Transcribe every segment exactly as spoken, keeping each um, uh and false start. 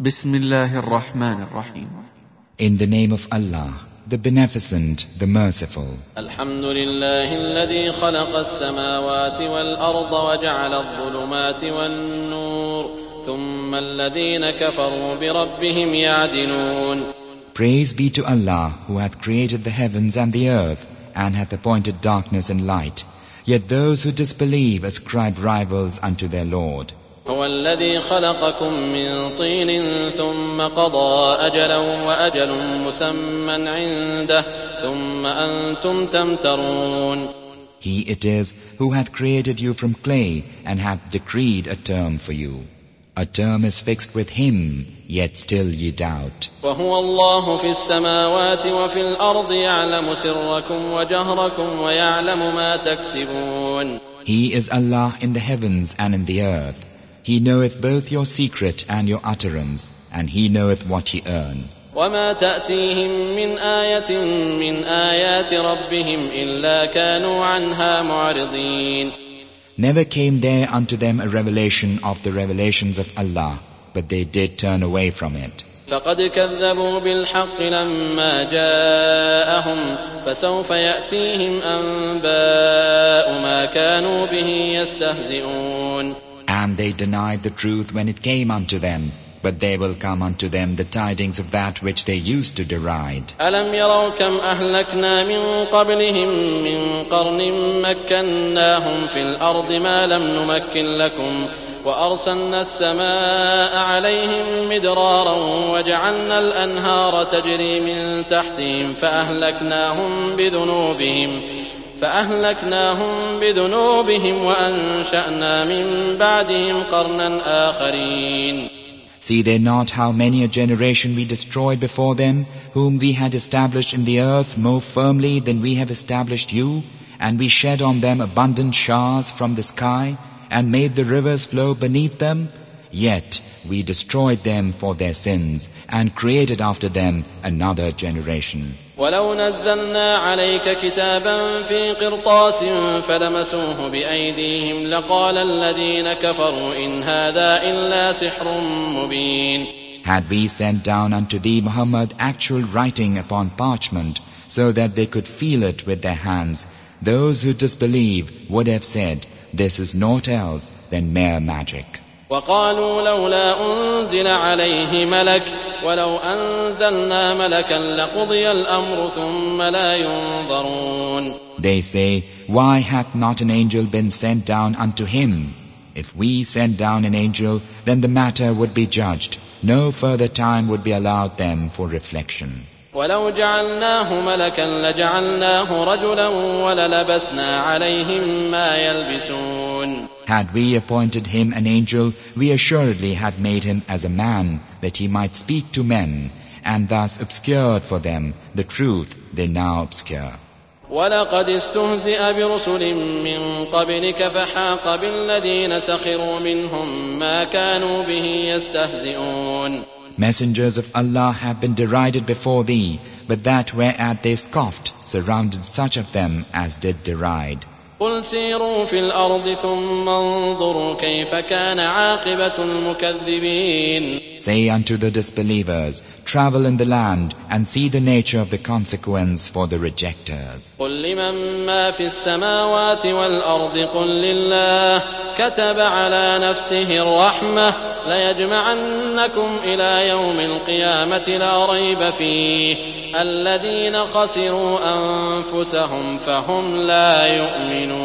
Bismillahir Rahmanir Rahim. In the name of Allah, the Beneficent, the Merciful. Alhamdulillahi alladhi khalaqa as-samawati wal-arda wa ja'ala adh-dhulumati wan-nur, thumma alladhina kafaru bi rabbihim ya'dilun. Praise be to Allah, who hath created the heavens and the earth, and hath appointed darkness and light. Yet those who disbelieve ascribe rivals unto their Lord. هو الذي خلقكم من طين ثم قضى أجلا وأجل مسمى عنده ثم أنتم تمترون. He it is who hath created you from clay and hath decreed a term for you. A term is fixed with him, yet still ye doubt. وهو الله في السماوات وفي الأرض يعلم سركم وجهركم ويعلم ما تكسبون. He is Allah in the heavens and in the earth. He knoweth both your secret and your utterance, and He knoweth what ye earn. وما تأتيهم من آية من آيات ربهم إلا كانوا عنها معرضين. Never came there unto them a revelation of the revelations of Allah, but they did turn away from it. فقد كذبوا بالحق لما جاءهم فسوف يأتيهم أنباء ما كانوا به يستهزئون. And they denied the truth when it came unto them, but there will come unto them the tidings of that which they used to deride. ألم يروا كم أهلكنا من قبلهم من قرن مكناهم في الأرض ما لم نمكن لكم وأرسلنا السماء عليهم مدرارا وجعلنا الأنهار تجري من تحتهم فأهلكناهم بذنوبهم فأهلكناهم بذنوبهم وأنشأنا من بعدهم قرنا آخرين. See they not how many a generation we destroyed before them, whom we had established in the earth more firmly than we have established you, and we shed on them abundant showers from the sky, and made the rivers flow beneath them? Yet we destroyed them for their sins, and created after them another generation. ولو نزلنا عليك كتابا في قرطاس فلمسوه بأيديهم لقال الذين كفروا إن هذا إلا سحر مبين. Had we sent down unto thee, Muhammad, actual writing upon parchment, so that they could feel it with their hands, those who disbelieve would have said, this is naught else than mere magic. وقالوا لولا أنزل عليه ملك ولو أنزلنا ملكا لقضي الأمر ثم لا ينظرون. They say, why hath not an angel been sent down unto him? If we send down an angel, then the matter would be judged. No further time would be allowed them for reflection. ولو جعلناه ملكا لجعلناه رجلا وللبسنا عليهم ما يلبسون. Had we appointed him an angel, we assuredly had made him as a man, that he might speak to men, and thus obscured for them the truth they now obscure. ولقد استهزئ برسل من قبلك فحاق بالذين سخروا منهم ما كانوا به يستهزئون. Messengers of Allah have been derided before thee, but that whereat they scoffed surrounded such of them as did deride. قل سيروا في الأرض ثم انظروا كيف كان عاقبة المكذبين. Say unto the disbelievers, travel in the land and see the nature of the consequence for the rejectors. قل لمن ما في السماوات والأرض قل لله كتب على نفسه الرحمة ليجمعنكم إلى يوم القيامة لا ريب فيه الذين خسروا أنفسهم فهم لا يؤمنون.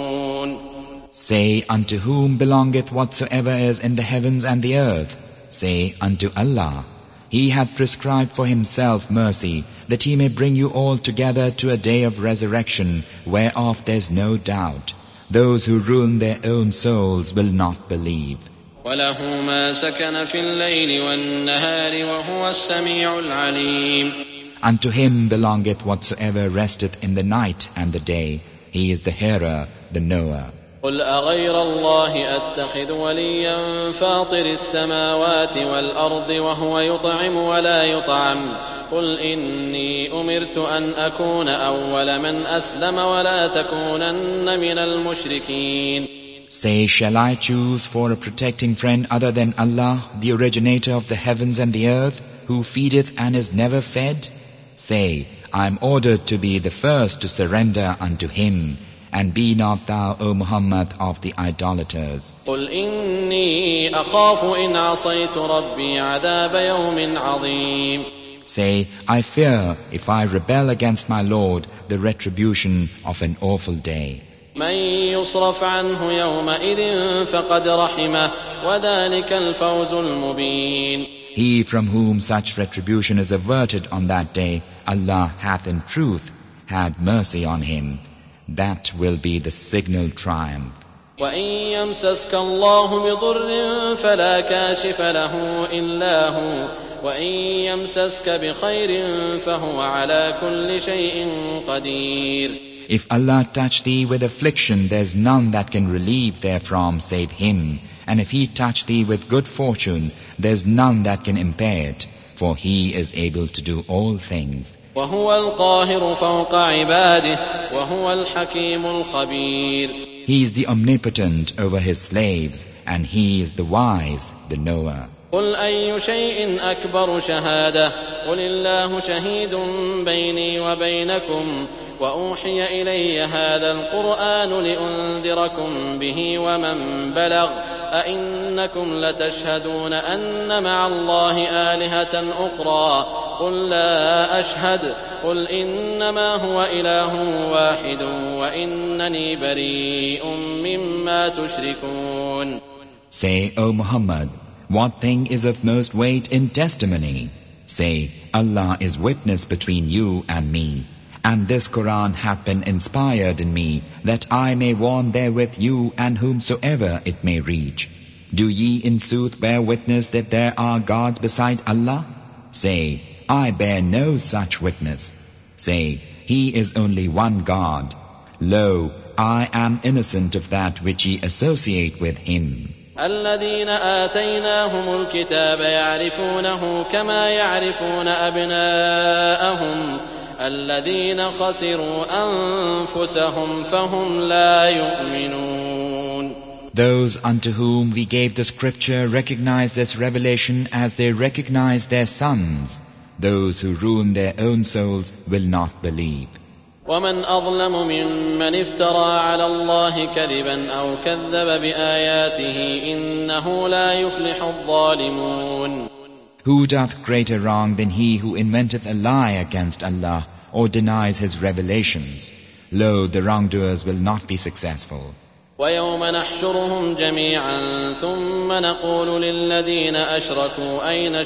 Say unto whom belongeth whatsoever is in the heavens and the earth. Say unto Allah, He hath prescribed for Himself mercy, that He may bring you all together to a day of resurrection, whereof there is no doubt. Those who ruin their own souls will not believe. وله ما سكن في الليل والنهار وهو السميع العليم. Unto Him belongeth whatsoever resteth in the night and the day. He is the hearer, the knower. قل أغير الله أتخذ وليا فاطر السماوات والأرض وهو يطعم ولا يطعم قل إني أمرت أن أكون أول من أسلم ولا تكونن من المشركين. Say, shall I choose for a protecting friend other than Allah, the originator of the heavens and the earth, who feedeth and is never fed? Say, I am ordered to be the first to surrender unto Him, and be not thou, O Muhammad, of the idolaters. قل إني أخاف إن عصيت ربي عذاب يوم عظيم. Say, I fear, if I rebel against my Lord, the retribution of an awful day. من يصرف عنه يومئذ فقد رحمه وذلك الفوز المبين. He from whom such retribution is averted on that day, Allah hath in truth had mercy on him. That will be the signal triumph. وإن يمسسك الله بضر فلا كاشف له إلا هو وإن يمسسك بخير فهو على كل شيء قدير. If Allah touch thee with affliction, there's none that can relieve therefrom save Him. And if He touch thee with good fortune, there's none that can impair it, for He is able to do all things. وهو القاهر فوق عباده وهو الحكيم الخبير. He is the omnipotent over His slaves, and He is the wise, the knower. قل أي شيء أكبر شهادة قل الله شهيد بيني وبينكم وأوحي إلي هذا القرآن لأنذركم به ومن بلغ أئنكم لتشهدون أن مع الله آلهة أخرى قل لا أشهد قل إنما هو إله واحد وإنني بريء مما تشركون. Say, O Muhammad, what thing is of most weight in testimony? Say, Allah is witness between you and me. And this Quran hath been inspired in me, that I may warn therewith you and whomsoever it may reach. Do ye in sooth bear witness that there are gods beside Allah? Say, I bear no such witness. Say, He is only one God. Lo, I am innocent of that which ye associate with Him. الذين آتيناهم الكتاب يعرفونه كما يعرفون أبناءهم الذين خسروا أنفسهم فهم لا يؤمنون. Those unto whom we gave the scripture recognize this revelation as they recognize their sons. Those who ruin their own souls will not believe. ومن أظلم ممن افترى على الله كذبا أو كذب بآياته إنه لا يفلح الظالمون. Who doth greater wrong than he who inventeth a lie against Allah or denies His revelations? Lo, the wrongdoers will not be successful. ويوم نحشرهم جميعا ثم نقول للذين أشركوا أين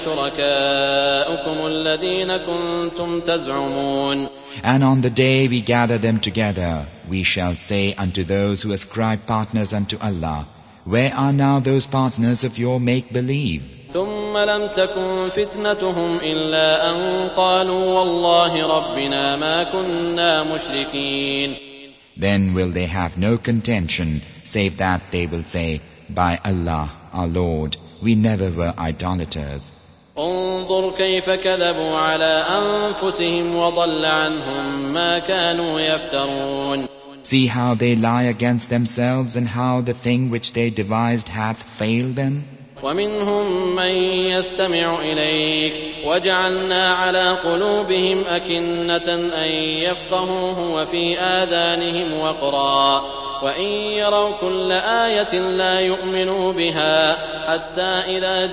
شركاؤكم الذين كنتم تزعمون. And on the day we gather them together, we shall say unto those who ascribe partners unto Allah, where are now those partners of your make-believe? ثم لم تكن فتنتهم إلا أن قالوا والله ربنا ما كنا مشركين. Then will they have no contention, save that they will say, by Allah, our Lord, we never were idolaters. انظر كيف كذبوا على أنفسهم وضل عنهم ما كانوا يفترون. See how they lie against themselves and how the thing which they devised hath failed them. ومنهم من يستمع إليك وجعلنا على قلوبهم أكنة أن يفقهوه وفي آذانهم وقرا وإن يروا كل آية لا يؤمنوا بها حتى إذا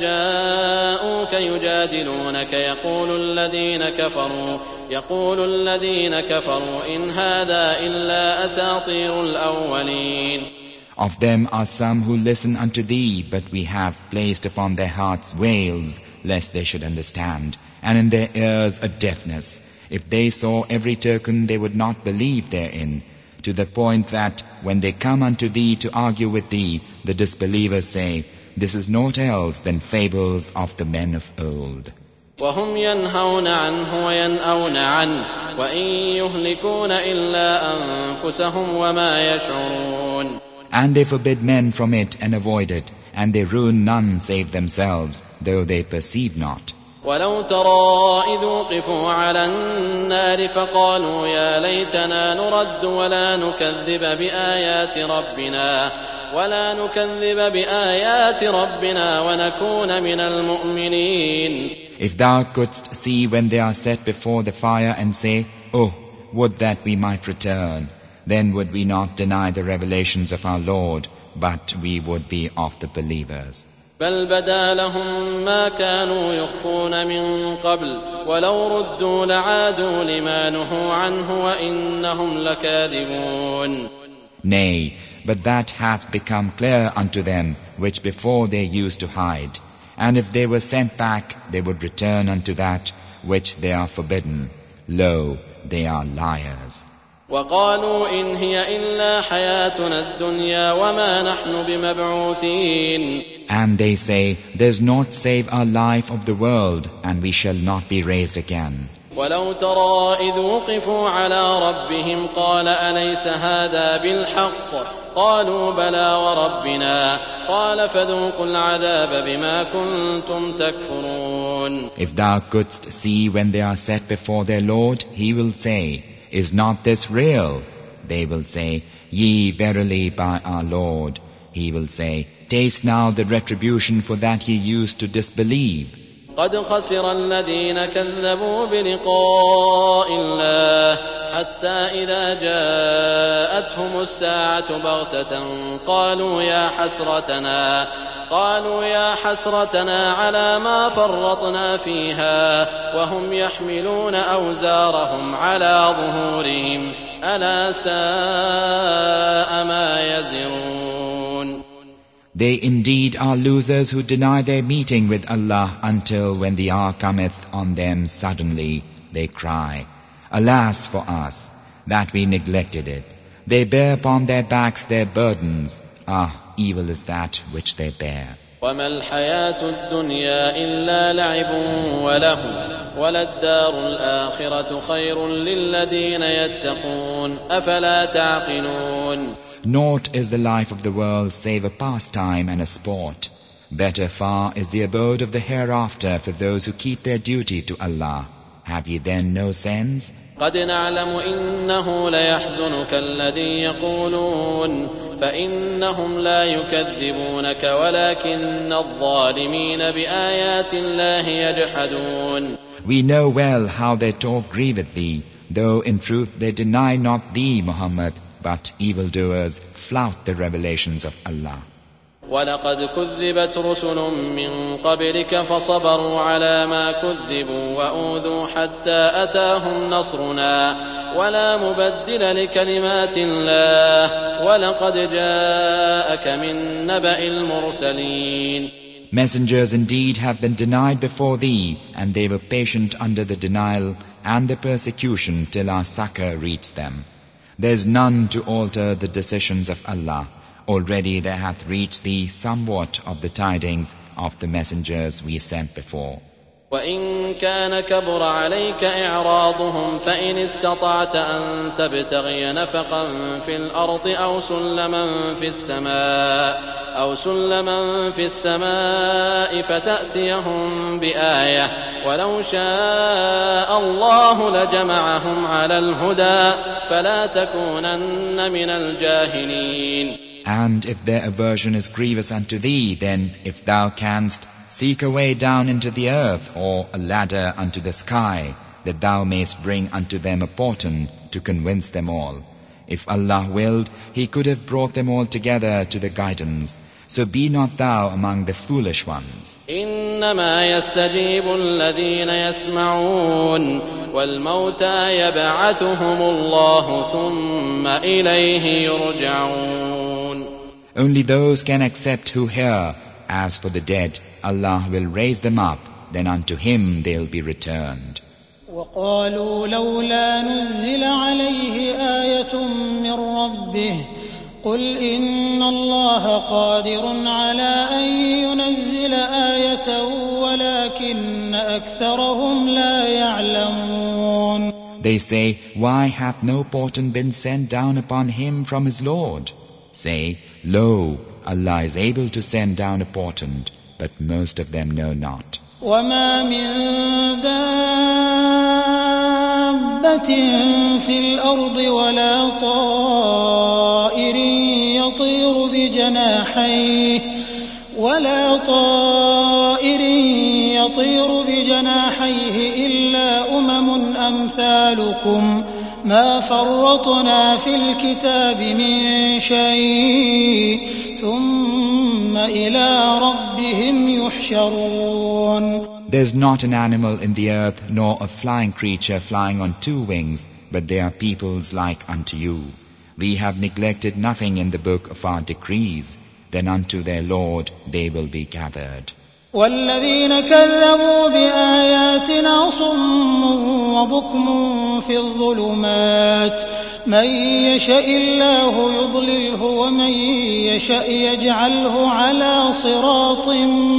جاءوك يجادلونك يقول الذين كفروا يقول الذين كفروا إن هذا إلا أساطير الأولين. Of them are some who listen unto thee, but we have placed upon their hearts veils, lest they should understand, and in their ears a deafness. If they saw every token, they would not believe therein, to the point that, when they come unto thee to argue with thee, the disbelievers say, this is naught else than fables of the men of old. وهم ينهون عنه وينأون عنه وإن يهلكون إلا أنفسهم وما يشعرون. And they forbid men from it and avoid it, and they ruin none save themselves, though they perceive not. ولو ترى إذ وقفوا على النار فقالوا يا ليتنا نرد ولا نكذب بآيات ربنا ولا نكذب بآيات ربنا ونكون من المؤمنين. If thou couldst see when they are set before the fire and say, "Oh, would that we might return," then would we not deny the revelations of our Lord, but we would be of the believers. بل بدا لهم ما كانوا يخفون من قبل ولو ردوا لعادوا لما نهوا عنه وإنهم لكاذبون. Nay, but that hath become clear unto them which before they used to hide. And if they were sent back, they would return unto that which they are forbidden. Lo, they are liars. وقالوا إن هي إلا حياتنا الدنيا وما نحن بمبعوثين. And they say, there's naught save our life of the world, and we shall not be raised again. ولو ترى إذ وقفوا على ربهم قال أليس هذا بالحق قالوا بلى وربنا قال فذوقوا العذاب بما كنتم تكفرون. If thou couldst see when they are set before their Lord, he will say, is not this real? They will say, Ye verily by our Lord. He will say, taste now the retribution for that ye used to disbelieve. قد خسر الذين كذبوا بلقاء الله حتى إذا جاءتهم الساعة بغتة قالوا يا حسرتنا قالوا يا حسرتنا على ما فرطنا فيها وهم يحملون أوزارهم على ظهورهم ألا ساء ما يزرون. They indeed are losers who deny their meeting with Allah until when the hour cometh on them suddenly, they cry, Alas for us, that we neglected it. They bear upon their backs their burdens. Ah, evil is that which they bear. وما الحياة الدنيا إلا لعب وله وللدار الآخرة خير للذين يتقون أفلا تعقلون. Naught is the life of the world save a pastime and a sport. Better far is the abode of the hereafter for those who keep their duty to Allah. Have ye then no sense? قد نعلم إنه ليحزنك الذي يقولون فإنهم لا يكذبونك ولكن الظالمين بآيات الله يجحدون. We know well how their talk grieveth thee, though in truth they deny not thee, Muhammad, but evildoers flout the revelations of Allah. ولقد كذبت رسل من قبلك فصبروا على ما كذبوا وأوذوا حتى أتاهم نصرنا ولا مبدل لكلمات الله ولقد جاءك من نبأ المرسلين. Messengers indeed have been denied before thee, and they were patient under the denial and the persecution till our succor reached them. There is none to alter the decisions of Allah. Already there hath reached thee somewhat of the tidings of the messengers we sent before. وإن كان كبر عليك إعراضهم فإن استطعت أن تبتغي نفقا في الأرض أو سلما في السماء أو سلما في السماء فتأتيهم بآية ولو شاء الله لجمعهم على الهدى فلا تكونن من الجاهلين. And if their aversion is grievous unto thee, then if thou canst, seek a way down into the earth, or a ladder unto the sky, that thou mayst bring unto them a portent to convince them all. If Allah willed, He could have brought them all together to the guidance. So be not thou among the foolish ones. إنما يستجيب الذين يسمعون والموتى يبعثهم الله ثم إليه يرجعون. Only those can accept who hear. As for the dead, Allah will raise them up, then unto Him they'll be returned. وقالوا لولا نزل عليه آية من ربه قل إن الله قادر على أن ينزل آية ولكن أكثرهم لا يعلمون. They say, why hath no portent been sent down upon him from his Lord? Say, lo, Allah is able to send down a portent, but most of them know not. وما من دابة في الأرض ولا طائر يطير بجناحيه ولا طائر يطير بجناحيه إلا أمم أمثالكم ما فرطنا في الكتاب من شيء ثم إلى ربهم يحشرون. There's not an animal in the earth nor a flying creature flying on two wings, but they are peoples like unto you. We have neglected nothing in the book of our decrees. Then unto their Lord they will be gathered. والذين كذبوا بآياتنا صم وبكم في الظلمات من يشاء الله يضلله ومن يشاء يجعله على صراط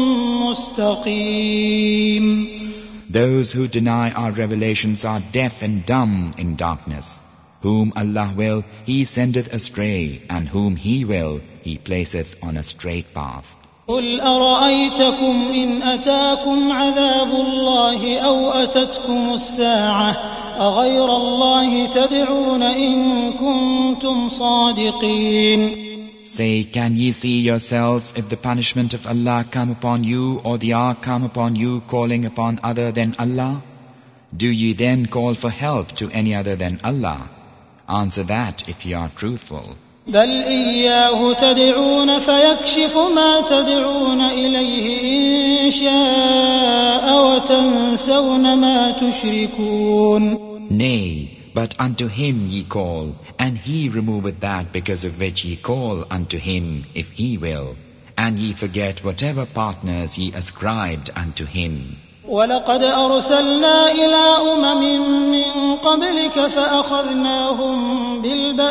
مستقيم. Those who deny our revelations are deaf and dumb in darkness. Whom Allah will, He sendeth astray, and whom He will, He placeth on a straight path. قل أرأيتكم إن أتاكم عذاب الله أو أتتكم الساعة أغير الله تدعون إن كنتم صادقين. Say, can ye see yourselves if the punishment of Allah come upon you or the hour come upon you calling upon other than Allah? Do ye then call for help to any other than Allah? Answer that if ye are truthful. بل إياه تدعون فيكشف ما تدعون إليه إن شاء وتنسون ما تشركون. Nay, but unto Him ye call, and He removeth that because of which ye call unto Him if He will, and ye forget whatever partners ye ascribed unto Him. ولقد أرسلنا إلى أمم من قبلك فأخذناهم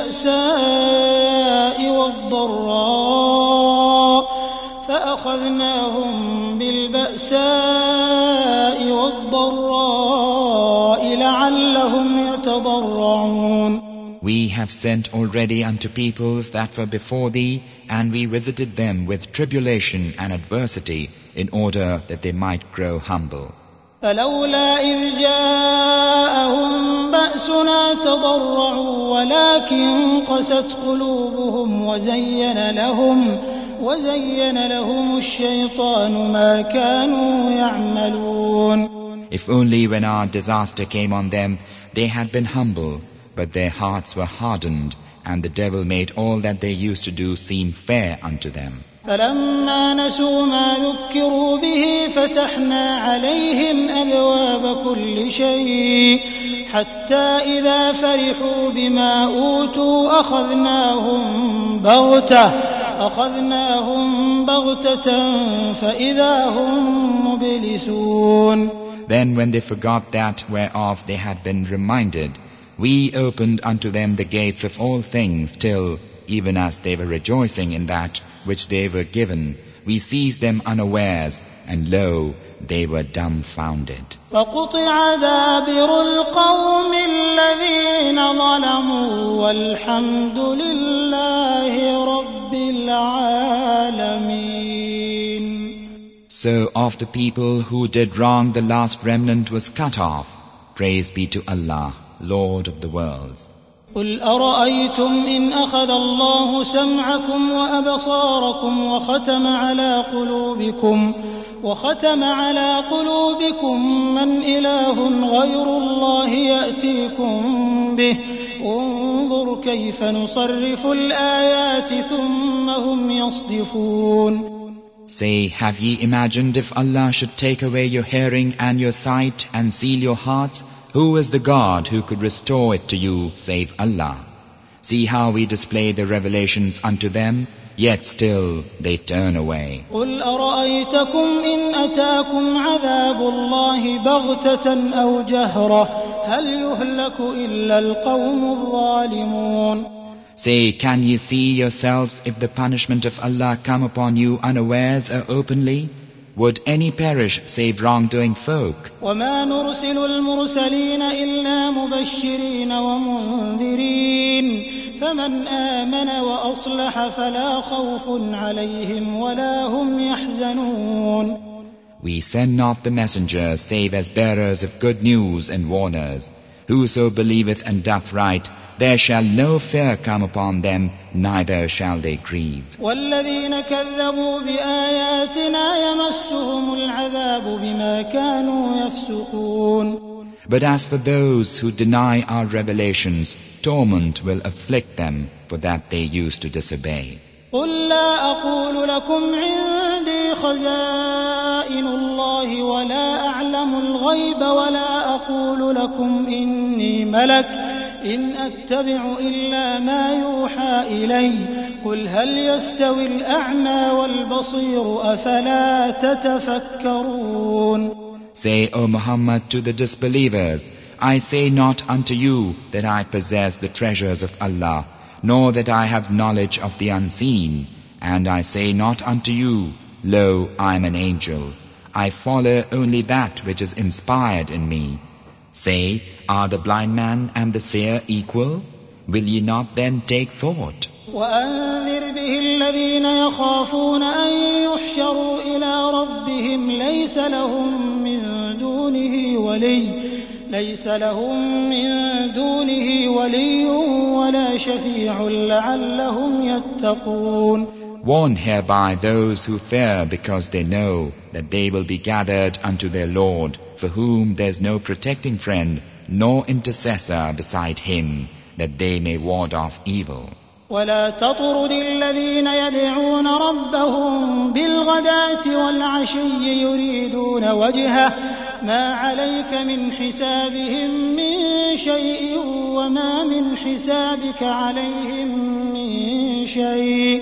بالبأساء والضراء فأخذناهم بالبأساء والضراء لعلهم يتضرعون. We have sent already unto peoples that were before thee, and we visited them with tribulation and adversity, in order that they might grow humble. فلولا إذ جاءهم بأسنا تضرعوا ولكن قست قلوبهم وزين لهم وزين لهم الشيطان ما كانوا يعملون. If only when our disaster came on them, they had been humble, but their hearts were hardened, and the devil made all that they used to do seem fair unto them. فلما نسوا ما ذكروا به فتحنا عليهم أبواب كل شيء حتى إذا فرحوا بما أوتوا أخذناهم بغتة أخذناهم بغتة فإذا هم مبلسون. Then when they forgot that whereof they had been reminded, we opened unto them the gates of all things till, even as they were rejoicing in that which they were given, we seized them unawares, and lo, they were dumbfounded. فقطع دابر القوم الذين ظلموا والحمد لله رب العالمين. So of the people who did wrong, the last remnant was cut off. Praise be to Allah, Lord of the worlds. قل أرأيتم إن أخذ الله سمعكم وأبصاركم وختم على قلوبكم وختم على قلوبكم من إله غير الله يأتيكم به انظر كيف نصرف الآيات ثم هم يصدفون. Say, have ye imagined if Allah should take away your hearing and your sight and seal your hearts? Who is the God who could restore it to you save Allah? See how we display the revelations unto them, yet still they turn away. قل أرأيتكم إن أتاكم عذاب الله بغتة أو جهرة هل يهلك إلا القوم الظالمون. Say, can ye see yourselves if the punishment of Allah come upon you unawares or openly? Would any perish save wrongdoing folk? وما نرسل المرسلين إلا مبشرين ومنذرين فمن آمن وأصلح فلا خوف عليهم ولا هم يحزنون. We send not the messengers save as bearers of good news and warners. Whoso believeth and doth right, there shall no fear come upon them, neither shall they grieve. وَالَّذِينَ كَذَّبُوا بِآيَاتِنَا يَمَسُّهُمُ الْعَذَابُ بِمَا كَانُوا يَفْسُقُونَ. But as for those who deny our revelations, torment will afflict them for that they used to disobey. قُل لَّا أَقُولُ لَكُمْ عِندِي خَزَائِنُ اللَّهِ وَلَا أَعْلَمُ الْغَيْبَ وَلَا أَقُولُ لَكُمْ إِنِّي مَلَكٌ إِنْ أَتَّبِعُ إِلَّا مَا يُوحَىٰ إِلَيَّ قُلْ هَلْ يَسْتَوِي الْأَعْمَىٰ وَالْبَصِيرُ أَفَلَا تَتَفَكَّرُونَ. Say, O Muhammad, to the disbelievers, I say not unto you that I possess the treasures of Allah, nor that I have knowledge of the unseen. And I say not unto you, Lo, I am an angel. I follow only that which is inspired in me. Say, are the blind man and the seer equal? Will ye not then take thought? وَأَنذِرْ بِهِ الَّذِينَ يَخَافُونَ أَن يُحْشَرُوا إِلَىٰ رَبِّهِمْ لَيْسَ لَهُم مِّن دُونِهِ وَلِيٌّ لَيْسَ لَهُم مِّن دُونِهِ وَلِيٌّ وَلَا شَفِيعٌ لَّعَلَّهُمْ يَتَّقُونَ. Warn hereby those who fear, because they know that they will be gathered unto their Lord, for whom there is no protecting friend, nor intercessor beside him, that they may ward off evil. ولا تطرد الذين يدعون ربهم بالغداة والعشي يريدون وجهه ما عليك من حسابهم من شيء وما من حسابك عليهم من شيء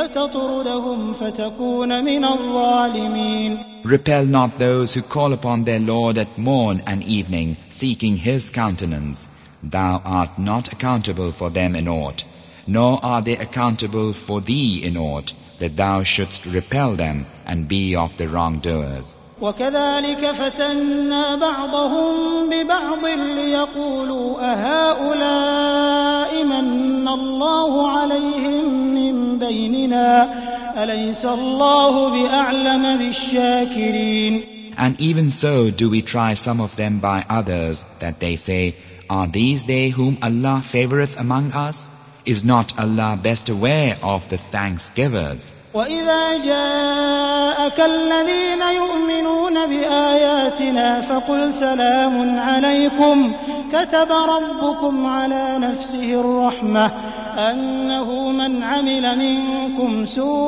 فتطردهم فتكون من الظالمين. Repel not those who call upon their Lord at morn and evening, seeking His countenance. Thou art not accountable for them in aught, nor are they accountable for thee in aught, that thou shouldst repel them and be of the wrongdoers. وَكَذَلِكَ فَتَنَّا بَعْضَهُم بِبَعْضٍ لِيَقُولُوا أَهَٰؤُلَاءِ مَنَّ اللَّهُ عَلَيْهِم مِّن بَيْنِنَا أَلَيْسَ اللَّهُ بِأَعْلَمَ بِالشَّاكِرِينَ. And even so do we try some of them by others, that they say, Are these they whom Allah favoureth among us? Is not Allah best aware of the thanksgivers? وَإِذَا جَاءَكَ الَّذِينَ يُؤْمِنُونَ بِآيَاتِنَا فَقُلْ سَلَامٌ عَلَيْكُمْ كَتَبَ رَبُّكُمْ عَلَى نَفْسِهِ الرَّحْمَةَ أَنَّهُ مَنْ عَمِلَ مِنكُمْ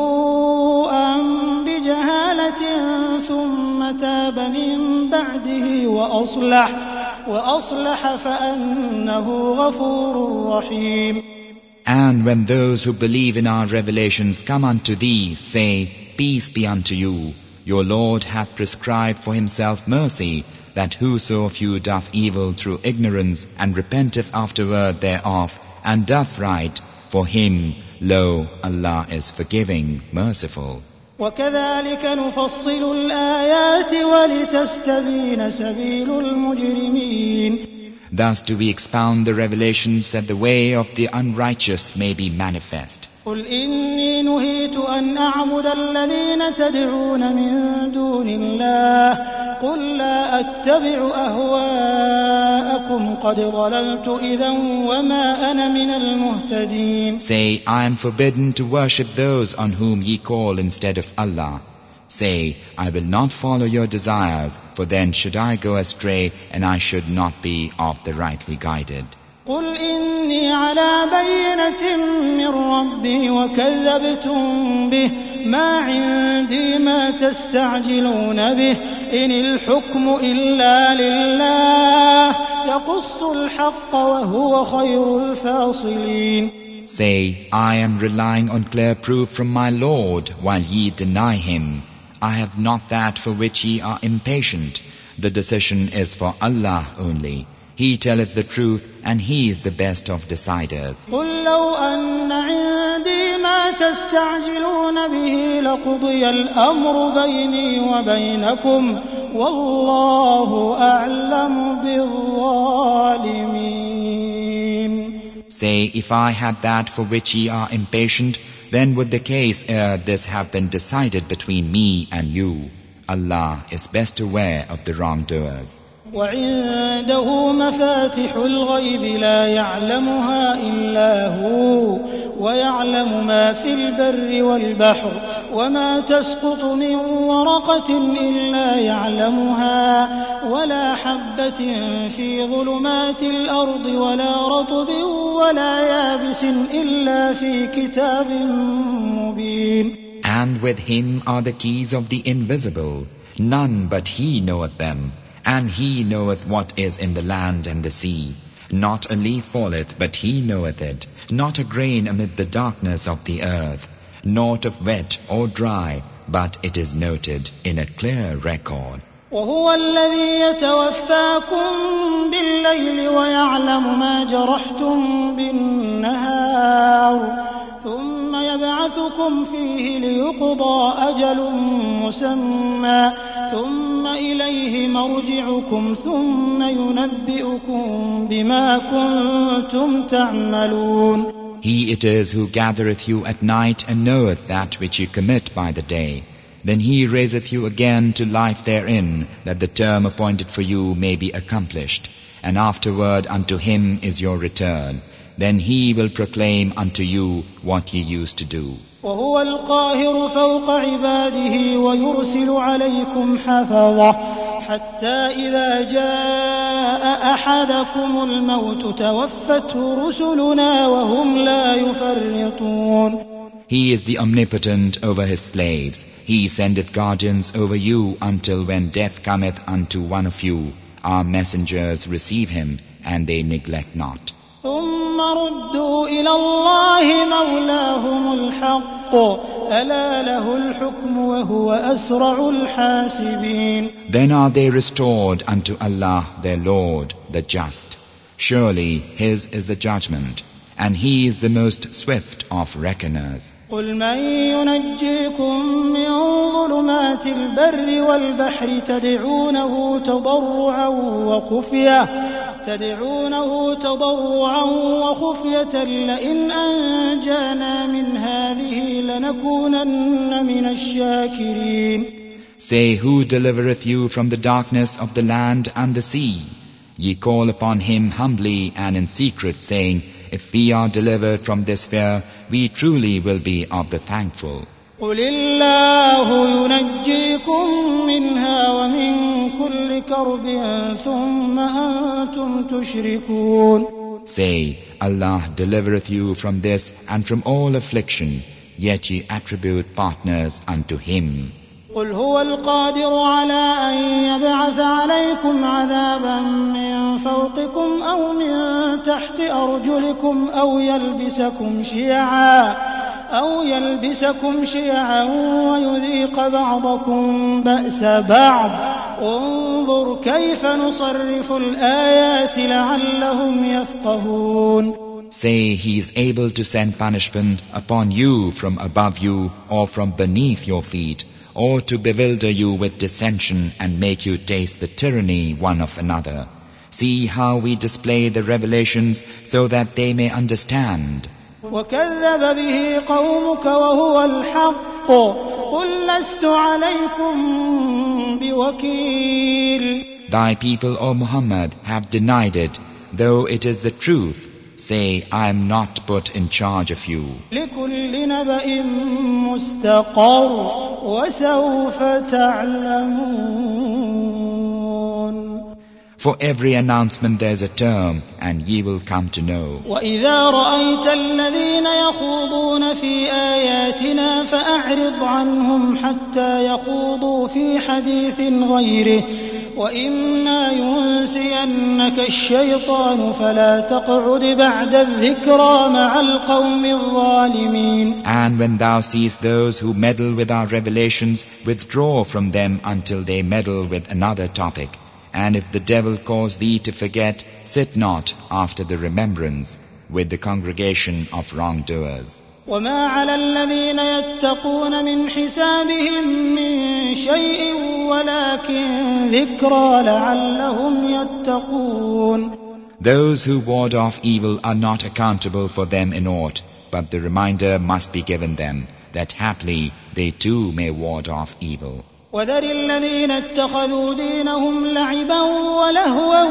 سُوءًا بِجَهَالَةٍ ثُمَّ تَابَ مِن بَعْدِهِ وَأَصْلَحَ وَأَصْلَحَ فَأَنَّهُ غَفُورٌ رَّحِيمٌ. And when those who believe in our revelations come unto thee, say, Peace be unto you. Your Lord hath prescribed for himself mercy, that whoso of you doth evil through ignorance, and repenteth afterward thereof, and doth right, for him, lo, Allah is forgiving, merciful. وَكَذَلِكَ نُفَصِّلُ الْآيَاتِ وَلِتَسْتَبِينَ سَبِيلُ الْمُجْرِمِينَ. Thus do we expound the revelations that the way of the unrighteous may be manifest. قُلْ إِنِّي نُهِيتُ أَنْ أَعْبُدَ الَّذِينَ تَدْعُونَ مِن دُونِ اللَّهِ قُل لَّا أَتَّبِعُ أَهْوَاءَكُمْ قَدْ ضَلَلْتُ إِذًا وَمَا أَنَا مِنَ الْمُهْتَدِينَ. Say, I am forbidden to worship those on whom ye call instead of Allah. Say, I will not follow your desires, for then should I go astray, and I should not be of the rightly guided. قُلْ إِنِّي عَلَىٰ بَيِّنَةٍ مِّن رَّبِّي وَكَذَّبْتُم بِهِ مَا عِندِي مَا تَسْتَعْجِلُونَ بِهِ إِنِ الْحُكْمُ إِلَّا لِلَّهِ يَقُصُّ الْحَقَّ وَهُوَ خَيْرُ الْفَاصِلِينَ. Say, I am relying on clear proof from my Lord, while ye deny Him. I have not that for which ye are impatient. The decision is for Allah only. He telleth the truth, and He is the best of deciders. قُل لَّوْ أَنَّ عِندِي مَا تَسْتَعْجِلُونَ بِهِ لَقُضِيَ الْأَمْرُ بَيْنِي وَبَيْنَكُمْ وَاللَّهُ أَعْلَمُ بِالظَّالِمِينَ. Say, if I had that for which ye are impatient, then would the case ere this have been decided between me and you. Allah is best aware of the wrongdoers. وعنده مفاتح الغيب لا يعلمها إلا هو ويعلم ما في البر والبحر وما تسقط من ورقة إلا يعلمها ولا حبة في ظلمات الأرض ولا رطب ولا يابس إلا في كتاب مبين. And with him are the keys of the invisible. None but he knoweth them. And he knoweth what is in the land and the sea. Not a leaf falleth, but he knoweth it. Not a grain amid the darkness of the earth. Naught of wet or dry, but it is noted in a clear record. وهو الذي يتوفاكم بالليل ويعلم ما جرحتم بالنهار ثم يبعثكم فيه ليقضى أجل مسمى ثم إليه مرجعكم ثم ينبئكم بما كنتم تعملون. He it is who gathereth you at night and knoweth that which you commit by the day. Then he raiseth you again to life therein, that the term appointed for you may be accomplished. And afterward unto him is your return. Then he will proclaim unto you what ye used to do. وهو القاهر فوق عباده ويرسل عليكم حفظة حتى إذا جاء أحدكم الموت توفته رسلنا وهم لا يفرطون. He is the omnipotent over his slaves. He sendeth guardians over you until when death cometh unto one of you. Our messengers receive him, and they neglect not. ثم ردوا إلى الله مولاهم الحق ألا له الحكم وهو أسرع الحاسبين. Then are they restored unto Allah their Lord, the Just. Surely his is the judgment, and he is the most swift of reckoners. قل من ينجيكم من ظلمات البر والبحر تدعونه تضرعا وخفية تدعونه تضرعا وخفية لئن أنجانا من هذه لنكونن من الشاكرين. Say, who delivereth you from the darkness of the land and the sea? Ye call upon him humbly and in secret, saying, if we are delivered from this fear, we truly will be of the thankful. قل الله ينجيكم منها ومن كل كرب ثم أنتم تشركون. Say, Allah delivereth you from this and from all affliction, yet ye attribute partners unto him. قل هو القادر على أن يبعث عليكم عذابا من فوقكم أو من تحت أرجلكم أو يلبسكم شيعا أو يلبسكم شيعا ويذيق بعضكم بأس بعض انظر كيف نصرف الآيات لعلهم يفقهون. Say, he is able to send punishment upon you from above you or from beneath your feet, or to bewilder you with dissension and make you taste the tyranny one of another. See how we display the revelations so that they may understand. وكذب به قومك وهو الحق قل لست عليكم بوكيل. Thy people, O Muhammad, have denied it, though it is the truth. Say, I am not put in charge of you. لكل نبأ مستقر وسوف تعلمون. For every announcement there is a term, and ye will come to know. وإذا رأيت الذين يخوضون في آياتنا فأعرض عنهم حتى يخوضوا في حديث غيره وإما ينسينك الشيطان فلا تقعد بعد الذكرى مع القوم الظالمين. And when thou seest those who meddle with our revelations, withdraw from them until they meddle with another topic. And if the devil cause thee to forget, sit not after the remembrance with the congregation of wrongdoers. وما على الذين يتقون من حسابهم من شيء ولكن ذكرى لعلهم يتقون. Those who ward off evil are not accountable for them in aught, but the reminder must be given them, that haply they too may ward off evil. وذر الذين اتخذوا دينهم لعبا ولهوا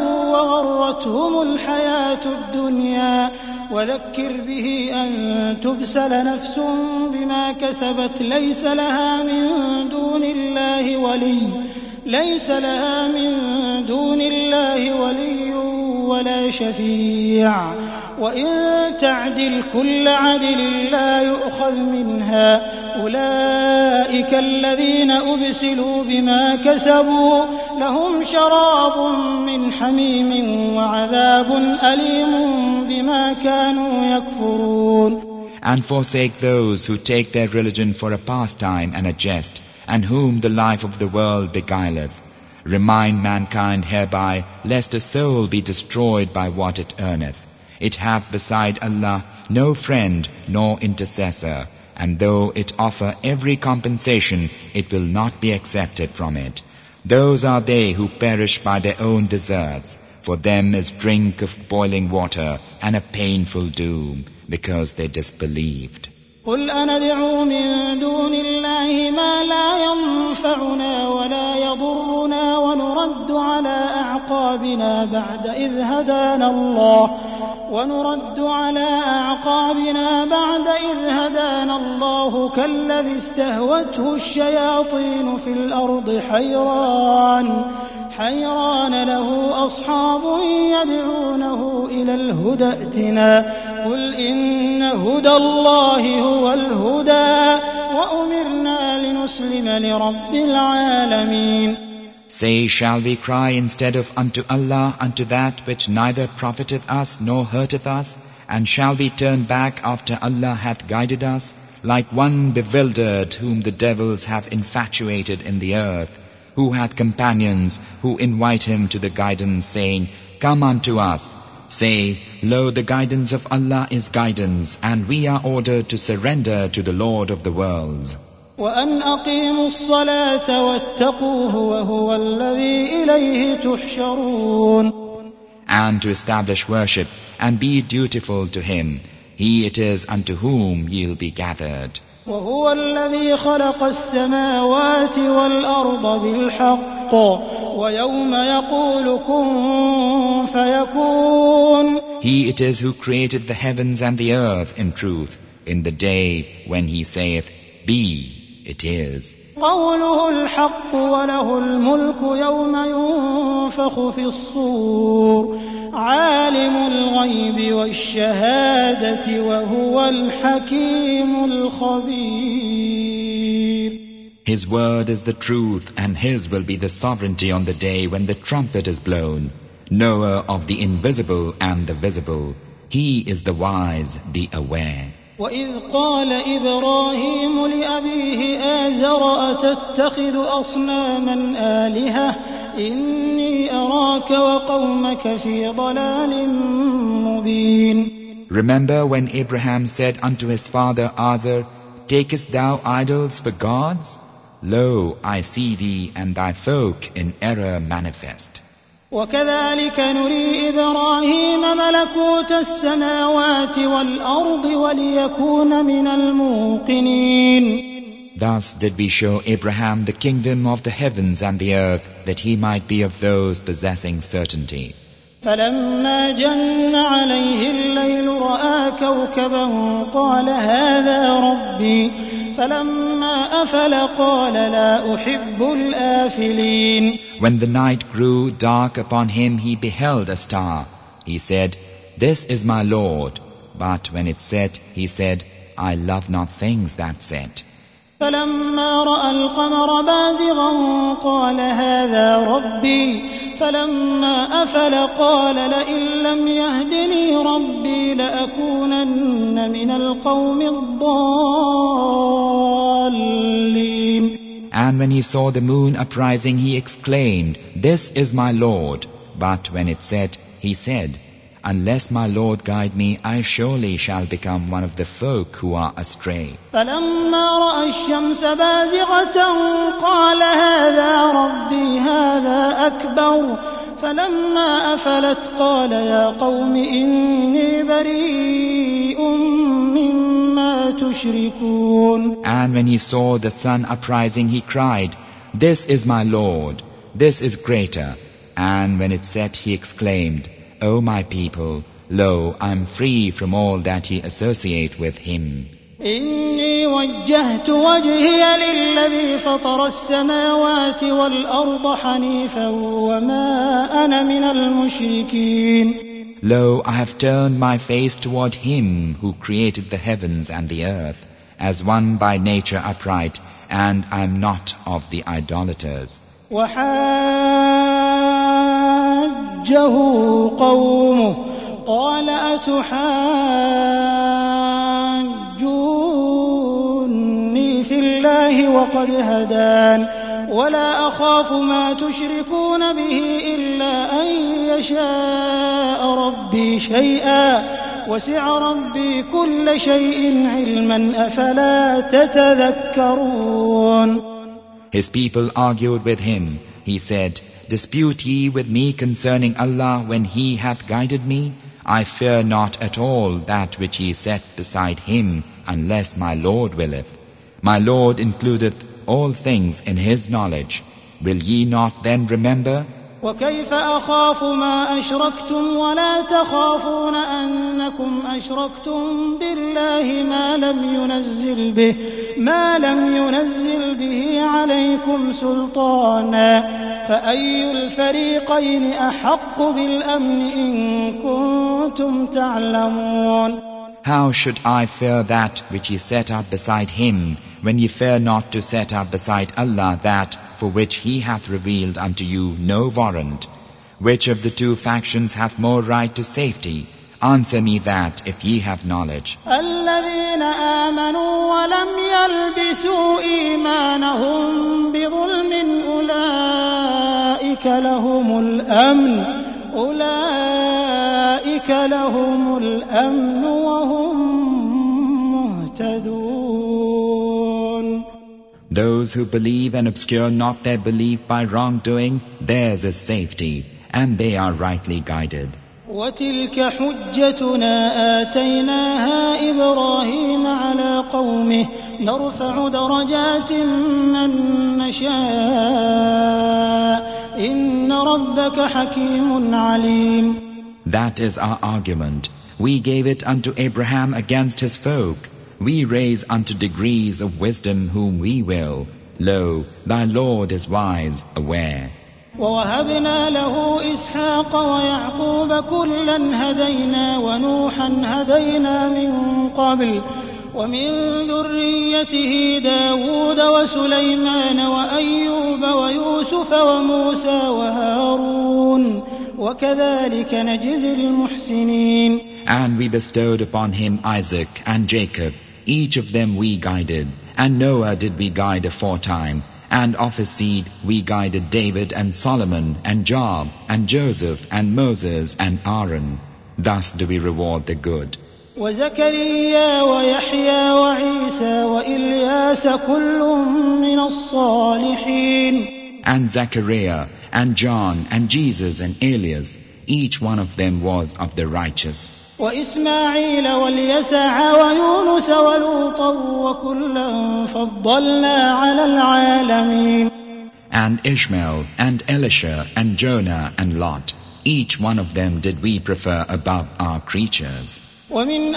وغرتهم الحياة الدنيا وذكر به أن تبسل نفس بما كسبت ليس لها من دون الله ولي ليس لها من دون الله ولي ولا شفيع وإن تعدل كل عدل لا يؤخذ منها أولئك الذين أبسلوا بما كسبوا لهم شراب من حميم وعذاب أليم بما كانوا يكفرون. And forsake those who take their religion for a pastime and a jest, and whom the life of the world beguileth. Remind mankind hereby, lest a soul be destroyed by what it earneth. It hath beside Allah no friend nor intercessor, and though it offer every compensation, it will not be accepted from it. Those are they who perish by their own deserts. For them is drink of boiling water and a painful doom, because they disbelieved. قل أندعو من دون الله ما لا ينفعنا ولا يضرنا ونرد على أعقابنا بعد إذ هدانا الله ونرد على أعقابنا بعد إذ هدانا الله كالذي استهوته الشياطين في الأرض حيران حيران له أصحاب يدعونه إلى الهدى ائتنا قل إن هدى الله هو الهدى وأمرنا لنسلم لرب العالمين. Say, shall we cry instead of unto Allah unto that which neither profiteth us nor hurteth us? And shall we turn back after Allah hath guided us, like one bewildered whom the devils have infatuated in the earth, who hath companions who invite him to the guidance, saying, Come unto us. Say, Lo, the guidance of Allah is guidance, and we are ordered to surrender to the Lord of the worlds. وأن أقيموا الصلاة واتقوه وهو الذي إليه تحشرون. And to establish worship and be dutiful to him, he it is unto whom ye'll be gathered. وهو الذي خلق السماوات والأرض بالحق ويوم يقول كن فيكون. He it is who created the heavens and the earth in truth, in the day when he saith, Be. It is. قوله الحق وله الملك يوم ينفخ في الصور عالم الغيب والشهادة وهو الحكيم الخبير. His word is the truth, and his will be the sovereignty on the day when the trumpet is blown. Knower of the invisible and the visible. He is the wise, the aware. وإذ قال إبراهيم لأبيه آزر أتتخذ أصناما آلهة إني أراك وقومك في ضلال مبين. Remember when Abraham said unto his father Azar, Takest thou idols for gods? Lo, I see thee and thy folk in error manifest. وكذلك نري إبراهيم ملكوت السماوات والأرض وليكون من الموقنين. Thus did we show Abraham the kingdom of the heavens and the earth, that he might be of those possessing certainty. فلما جن عليه الليل رأى كوكبا قال هذا ربي فلما أفل قال لا أحب الآفلين. When the night grew dark upon him, he beheld a star. He said, This is my Lord. But when it set, he said, I love not things that set. فلما رأى القمر بازغا قال هذا ربي فلما أفل قال لئن لم يهدني ربي لأكونن من القوم الضالين. And when he saw the moon uprising, he exclaimed, This is my Lord. But when it set, he said, Unless my Lord guide me, I surely shall become one of the folk who are astray. فلما رأى الشمس بازغة قال هذا ربي هذا أكبر فلما أفلت قال يا قوم إني بريء مما تشركون. And when he saw the sun uprising, he cried, This is my Lord, this is greater. And when it set, he exclaimed, O my people, lo, I am free from all that ye associate with him. إني وجهت وجهي للذي فطر السماوات والأرض حنيفا وما أنا من المشركين. Lo, I have turned my face toward him who created the heavens and the earth, as one by nature upright, and I am not of the idolaters. وحاجه قومه قال أتحاجوني في الله وقد هدان ولا أخاف ما تشركون به إلا أن يشاء ربي شيئا وسع ربي كل شيء علما أفلا تتذكرون. His people argued with him. He said, Dispute ye with me concerning Allah when He hath guided me? I fear not at all that which ye set beside Him, unless my Lord willeth. My Lord includeth all things in His knowledge. Will ye not then remember? وكيف أخاف ما أشركتم ولا تخافون أنكم أشركتم بالله ما لم ينزل به ما لم ينزل به عليكم سلطانا فأي الفريقين أحق بالأمن إن كنتم تعلمون. How should I fear that which ye set up beside Him, when ye fear not to set up beside Allah that for which He hath revealed unto you no warrant? Which of the two factions hath more right to safety? Answer me that, if ye have knowledge. الذين آمنوا ولم يلبسوا إيمانهم بظلم أولئك لهم الأمن أولئك لهم الأمن وهم مهتدون. Those who believe and obscure not their belief by wrongdoing, theirs is safety, and they are rightly guided. وتلك حجتنا آتيناها إبراهيم على قومه نرفع درجات من نشاء إن ربك حكيم عليم. That is our argument. We gave it unto Abraham against his folk. We raise unto degrees of wisdom whom we will. Lo, thy Lord is wise, aware. ووهبنا له إسحاق ويعقوب كلا هدينا ونوحا هدينا من قبل ومن ذريته داود وسليمان وأيوب ويوسف وموسى وهارون وكذلك نجزي المحسنين. And we bestowed upon him Isaac and Jacob. Each of them we guided. And Noah did we guide aforetime. And of his seed we guided David and Solomon and Job and Joseph and Moses and Aaron. Thus do we reward the good. وزكريا ويحيى وعيسى وإلياس كل من الصالحين. And Zechariah and John and Jesus and Elias, each one of them was of the righteous. وإسماعيل واليسع ويونس ولوطا وكلا فضلنا على العالمين. And Ishmael and Elisha and Jonah and Lot, each one of them did we prefer above our creatures. ومن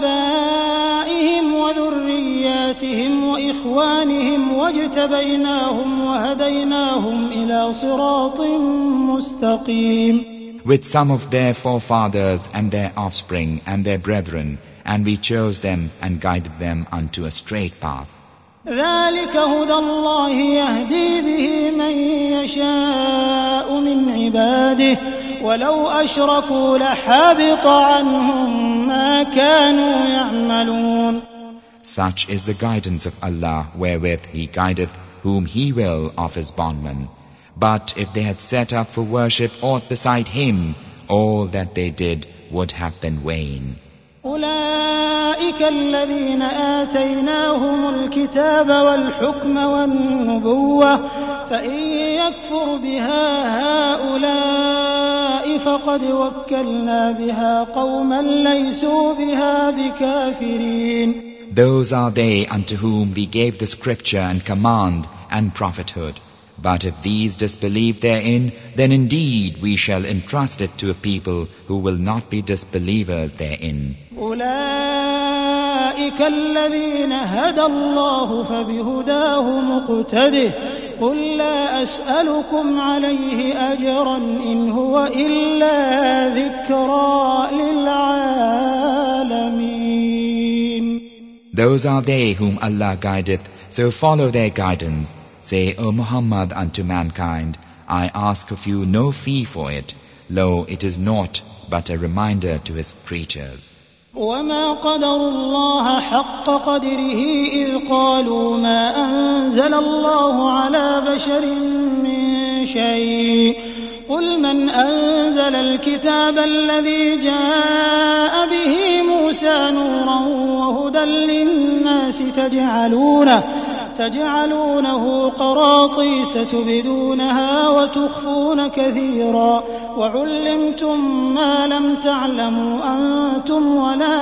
آبائهم وذرياتهم وإخوانهم واجتبيناهم وهديناهم إلى صراط مستقيم. With some of their forefathers and their offspring and their brethren, and we chose them and guided them unto a straight path. ذلك هدى الله يهدي به من يشاء من عباده ولو أشركوا لحبط عنهم ما كانوا يعملون. Such is the guidance of Allah wherewith He guideth whom He will of His bondmen. But if they had set up for worship aught beside Him, all that they did would have been vain. أولئك الذين آتيناهم الكتاب والحكم والنبوة فإن يكفر بها هؤلاء فقد وكلنا بها قوما ليسوا بها بكافرين. Those are they unto whom we gave the scripture and command and prophethood. But if these disbelieve therein, then indeed we shall entrust it to a people who will not be disbelievers therein. أولئك الذين هدى الله فبهداه مقتده قل لا أسألكم عليه أجرا إن هو إلا ذكرى للعالمين. Those are they whom Allah guideth, so follow their guidance. Say, O Muhammad, unto mankind, I ask of you no fee for it. Lo, it is naught but a reminder to his creatures. وما قدر الله حق قدره إذ قالوا ما أنزل الله على بشر من شيء قل من أنزل الكتاب الذي جاء به موسى نورا وهدى للناس تجعلونه تجعلونه قراطيس تبدونها وتخفون كثيرا وعلمتم ما لم تعلموا أنتم ولا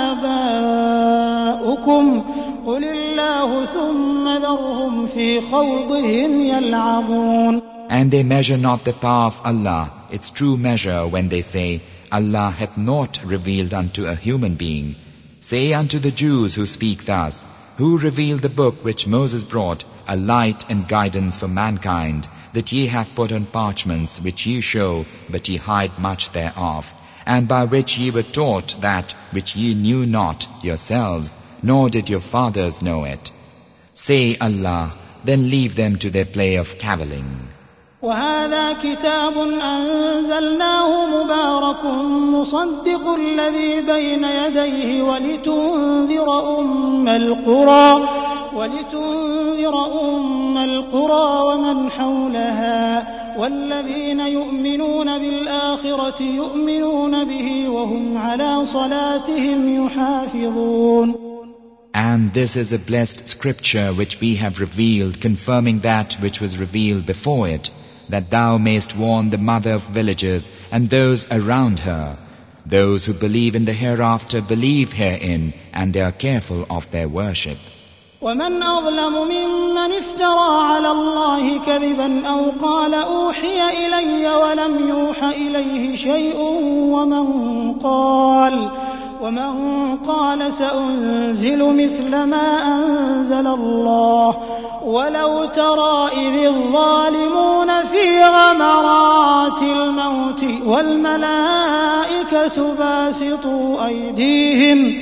آباؤكم قل الله ثم ذرهم في خوضهم يلعبون. And they measure not the power of Allah, its true measure, when they say, Allah hath not revealed unto a human being. Say unto the Jews who speak thus, who revealed the book which Moses brought, a light and guidance for mankind, that ye have put on parchments which ye show, but ye hide much thereof, and by which ye were taught that which ye knew not yourselves, nor did your fathers know it. Say Allah, then leave them to their play of cavilling. وهذا كتاب أنزلناه مبارك مصدق الذي بين يديه ولتنذر أم القرى ولتنذر أم القرى ومن حولها والذين يؤمنون بالآخرة يؤمنون به وهم على صلاتهم يحافظون. And this is a blessed scripture which we have revealed, confirming that which was revealed before it, that thou mayst warn the mother of villages and those around her. Those who believe in the hereafter believe herein, and they are careful of their worship. ومن أظلم ممن افترى على الله كذبا أو قال أوحي إلي ولم يوح إليه شيء ومن قال ومن قال سأنزل مثل ما أنزل الله ولو ترى إذ الظالمون في غمرات الموت والملائكة باسطوا أيديهم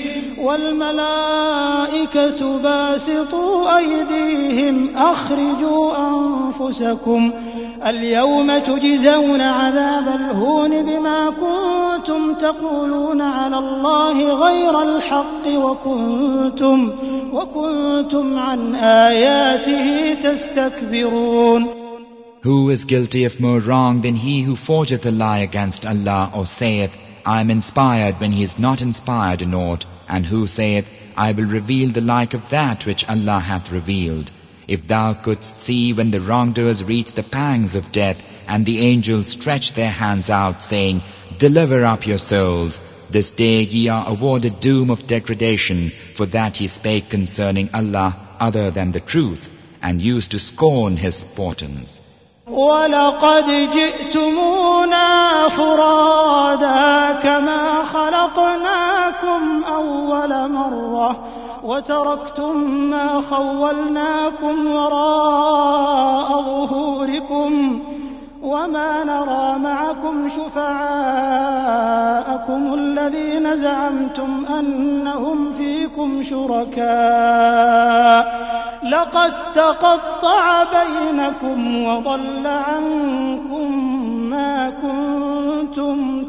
والملائكة باسطوا أيديهم أخرجوا أنفسكم اليوم تجزون عذاب الهون بما كنتم تقولون على الله غير الحق وكنتم وكنتم عن آياته تستكبرون. Who is guilty of more wrong than he who forgeth a lie against Allah, or saith, I am inspired when he is not inspired in aught, and who saith, I will reveal the like of that which Allah hath revealed. If thou couldst see when the wrongdoers reach the pangs of death, and the angels stretch their hands out, saying, Deliver up your souls. This day ye are awarded doom of degradation, for that ye spake concerning Allah other than the truth, and used to scorn His portents. وَلَقَدْ جِئْتُمُونَا فُرَادَى كَمَا خَلَقْنَاكُمْ أَوَّلَ مَرَّةٍ وَتَرَكْتُمْ مَا خَوَّلْنَاكُمْ وَرَاءَ ظُهُورِكُمْ وَمَا نَرَى مَعَكُمْ شُفَعَاءَكُمُ الَّذِينَ زَعَمْتُمْ أَنَّهُمْ فِيكُمْ شُرَكَاءُ لَقَدْ تَقَطَّعَ بَيْنَكُمْ وَضَلَّ عَنكُمْ مَا كُنتُمْ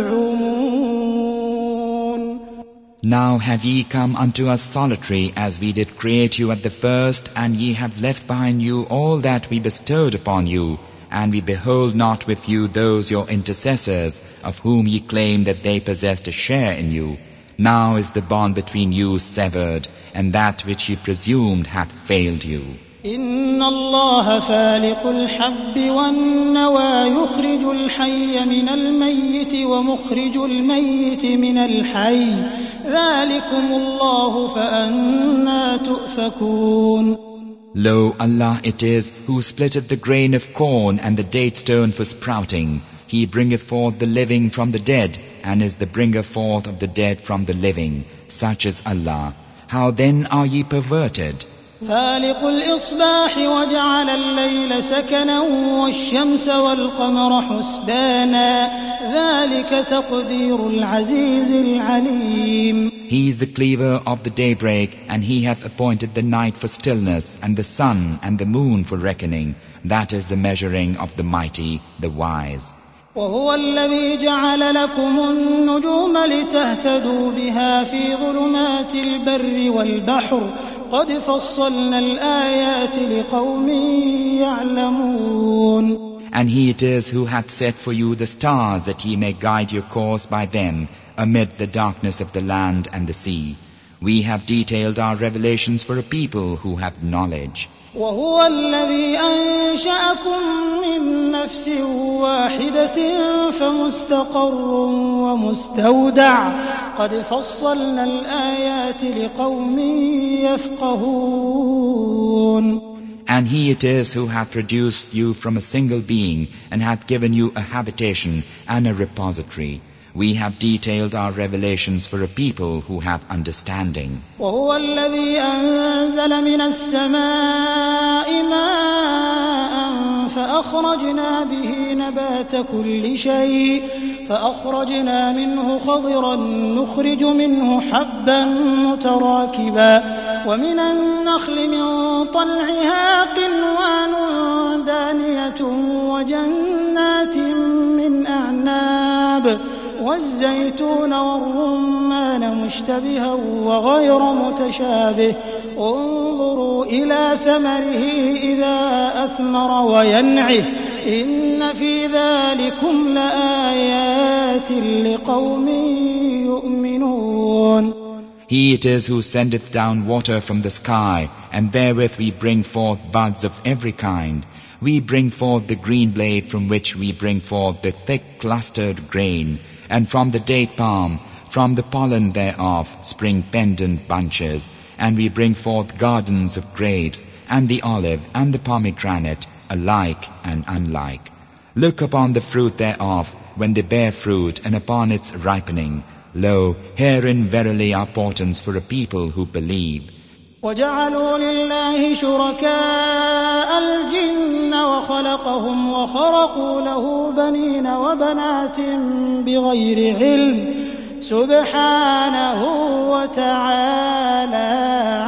تَزْعُمُونَ. Now have ye come unto us solitary, as we did create you at the first, and ye have left behind you all that we bestowed upon you, and we behold not with you those your intercessors, of whom ye claim that they possessed a share in you. Now is the bond between you severed, and that which ye presumed hath failed you. إن الله فالق الحب والنوى يخرج الحي من الميت ومخرج الميت من الحي ذلكم الله فأنى تؤفكون. Lo, Allah it is who splitteth the grain of corn and the date stone for sprouting. He bringeth forth the living from the dead, and is the bringer forth of the dead from the living. Such is Allah. How then are ye perverted? فالق الإصباح وجعل الليل سكنا والشمس والقمر حسبانا ذلك تقدير العزيز العليم. He is the cleaver of the daybreak, and He hath appointed the night for stillness, and the sun and the moon for reckoning. That is the measuring of the mighty, the wise. وهو الذي جعل لكم النجوم لتهتدوا بها في ظلمات البر والبحر قد فصلنا الآيات لقوم يعلمون. And He it is who hath set for you the stars that ye may guide your course by them amid the darkness of the land and the sea. We have detailed our revelations for a people who have knowledge. وهو الذي أنشأكم من نفس واحدة فمستقر ومستودع قد فصلنا الآيات لقوم يفقهون. And He it is who hath produced you from a single being and hath given you a habitation and a repository. We have detailed our revelations for a people who have understanding. وهو الذي أنزل من السماء ماء فأخرجنا به نبات كل شيء فأخرجنا منه خضرا نخرج منه حبا متراكبا ومن النخل من طلعها قنوان دانية وجنات من أعناب والزيتون والرمان مشتبها وغير متشابه انظروا إلى ثمره إذا أثمر وينعه إن في ذلكم لآيات لقوم يؤمنون. He it is who sendeth down water from the sky, and therewith we bring forth buds of every kind. We bring forth the green blade from which we bring forth the thick clustered grain, and from the date palm, from the pollen thereof, spring pendant bunches, and we bring forth gardens of grapes, and the olive, and the pomegranate, alike and unlike. Look upon the fruit thereof, when they bear fruit, and upon its ripening. Lo, herein verily are portents for a people who believe. وجعلوا لله شركاء الجن وخلقهم وخرقوا له بنين وبنات بغير علم سبحانه وتعالى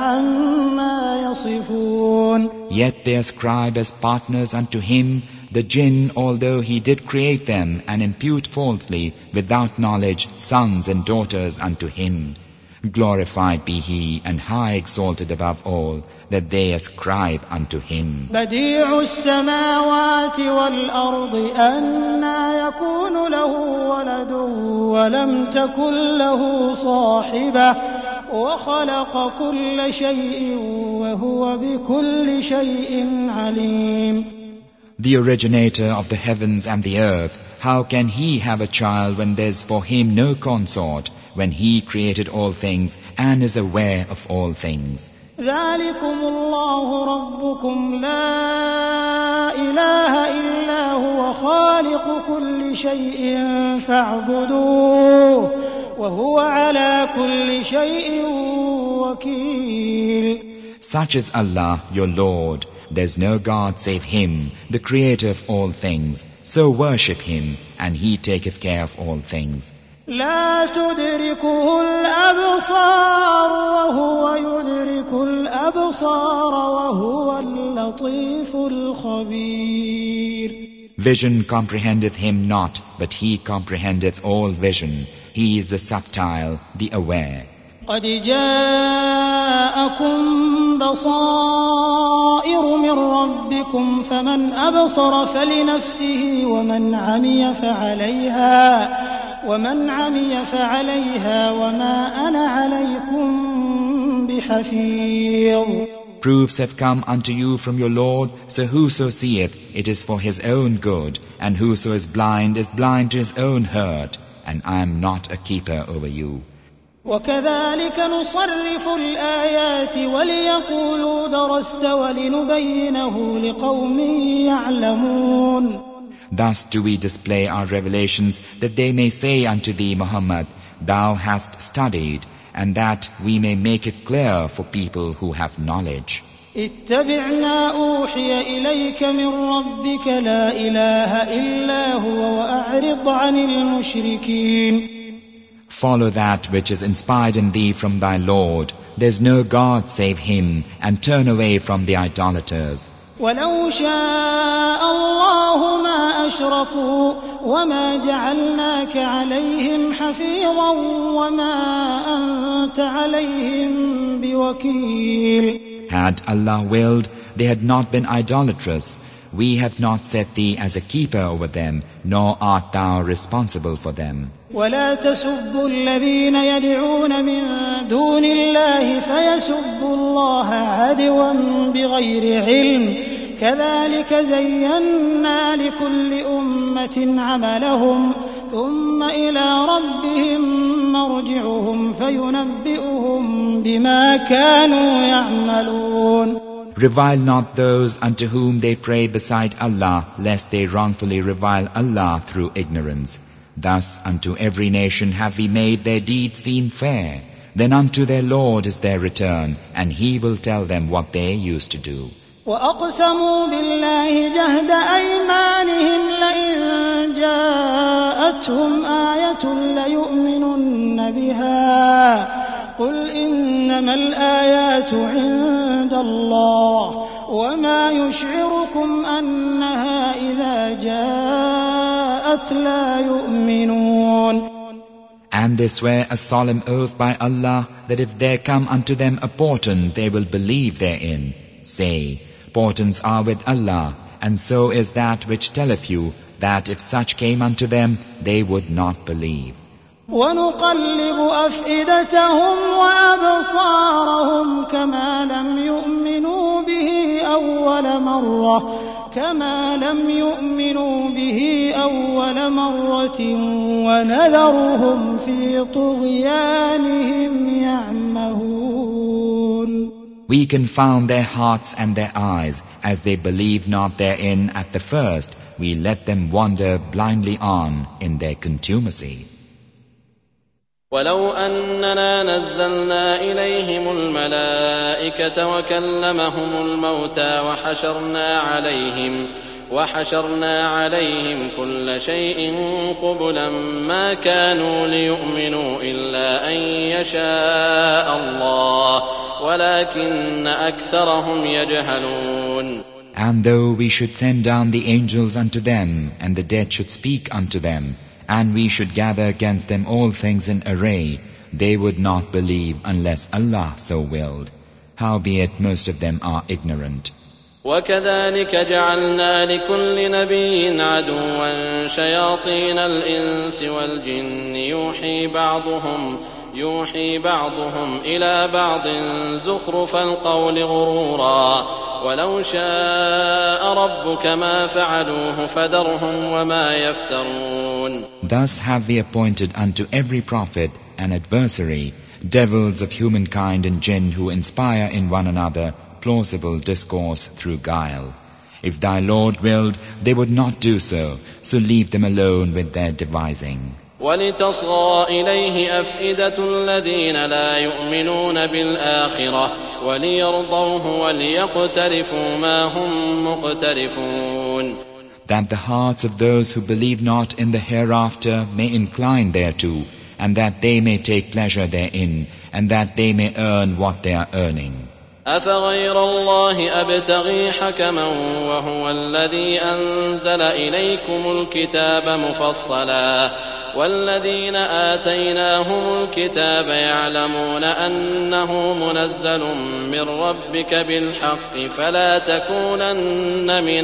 عما يصفون. Yet they ascribe as partners unto Him the jinn, although He did create them, and impute falsely, without knowledge, sons and daughters unto Him. Glorified be He, and high exalted above all, that they ascribe unto Him. بديع السماوات والأرض أنى يكون له ولد ولم تكن له صاحبة وخلق كل شيء وهو بكل شيء عليم. The originator of the heavens and the earth, how can He have a child when there's for Him no consort, when He created all things and is aware of all things? ذلكم الله ربكم لا إله إلا هو خالق كل شيء فاعبدوه وهو على كل شيء وكيل. Such is Allah, your Lord. There's no God save Him, the Creator of all things. So worship Him, and He taketh care of all things. لا تدركه الأبصار وهو يدرك الأبصار وهو اللطيف الخبير. Vision comprehendeth Him not, but He comprehendeth all vision. He is the subtile, the aware. قد جاءكم بصائر من ربكم فمن أبصر فلنفسه ومن عمي فعليها ومن عمي فعليها وما أنا عليكم بحفيظ. Proofs have come unto you from your Lord, so whoso seeth, it is for his own good, and whoso is blind is blind to his own hurt, and I am not a keeper over you. وكذلك نصرف الآيات وليقولوا درست ولنبينه لقوم يعلمون. Thus do we display our revelations, that they may say unto thee, Muhammad, thou hast studied, and that we may make it clear for people who have knowledge. اتبع ما أوحي إليك من ربك لا إله إلا هو وأعرض عن المشركين. Follow that which is inspired in thee from thy Lord. There is no God save Him, and turn away from the idolaters. ولو شاء الله ما أشركوا وما جعلناك عليهم حفيظا وما أنت عليهم بوكيل. Had Allah willed, they had not been idolatrous. We have not set thee as a keeper over them, nor art thou responsible for them. ولا تسبوا الذين يدعون من دون الله فيسبوا الله عدوا بغير علم كذلك زينا لكل أمة عملهم ثم إلى ربهم مرجعهم فينبئهم بما كانوا يعملون. Revile not those unto whom they pray beside Allah, lest they wrongfully revile Allah through ignorance. Thus unto every nation have we made their deeds seem fair. Then unto their Lord is their return, and He will tell them what they used to do. وأقسموا بالله جهد أيمانهم لئن جاءتهم آية ليؤمنن بها قل إنما الآيات عند الله وما يشعركم أنها إذا جاءت لا يؤمنون. And they swear a solemn oath by Allah that if there come unto them a portent, they will believe therein. Say, portents are with Allah, and so is that which telleth you that if such came unto them, they would not believe. ونقلب أفئدتهم وأبصارهم كما لم يؤمنوا به أول مرة كما لم يؤمنوا به أول مرة ونذرهم في طغيانهم يعمهون. We confound their hearts and their eyes, as they believe not therein at the first. We let them wander blindly on in their contumacy. ولو أننا نزلنا إليهم الملائكة وكلمهم الموتى وحشرنا عليهم وحشرنا عليهم كل شيء قبلا ما كانوا ليؤمنوا إلا أن يشاء الله ولكن أكثرهم يجهلون. And though we should send down the angels unto them, and the dead should speak unto them, and we should gather against them all things in array, they would not believe unless Allah so willed. Howbeit most of them are ignorant. وكذلك جعلنا لكل نبي عدوا شياطين الإنس والجن يوحي بعضهم يوحي بعضهم إلى بعض زخرف القول غرورا ولو شاء ربك ما فعلوه فذرهم وما يفترون. Thus have we appointed unto every prophet an adversary, devils of humankind and jinn who inspire in one another plausible discourse through guile. If thy Lord willed, they would not do so, so leave them alone with their devising. وَلِتَصْغَى إِلَيْهِ أَفْئِدَةُ الَّذِينَ لَا يُؤْمِنُونَ بِالْآخِرَةِ وَلِيَرْضَوْهُ وَلْيَقْتَرِفُوا مَا هُمْ مُقْتَرِفُونَ. That the hearts of those who believe not in the hereafter may incline thereto, and that they may take pleasure therein, and that they may earn what they are earning. أفغير الله أبتغي حكما وهو الذي أنزل إليكم الكتاب مفصلا والذين آتيناهم الكتاب يعلمون أنه منزل من ربك بالحق فلا تكونن من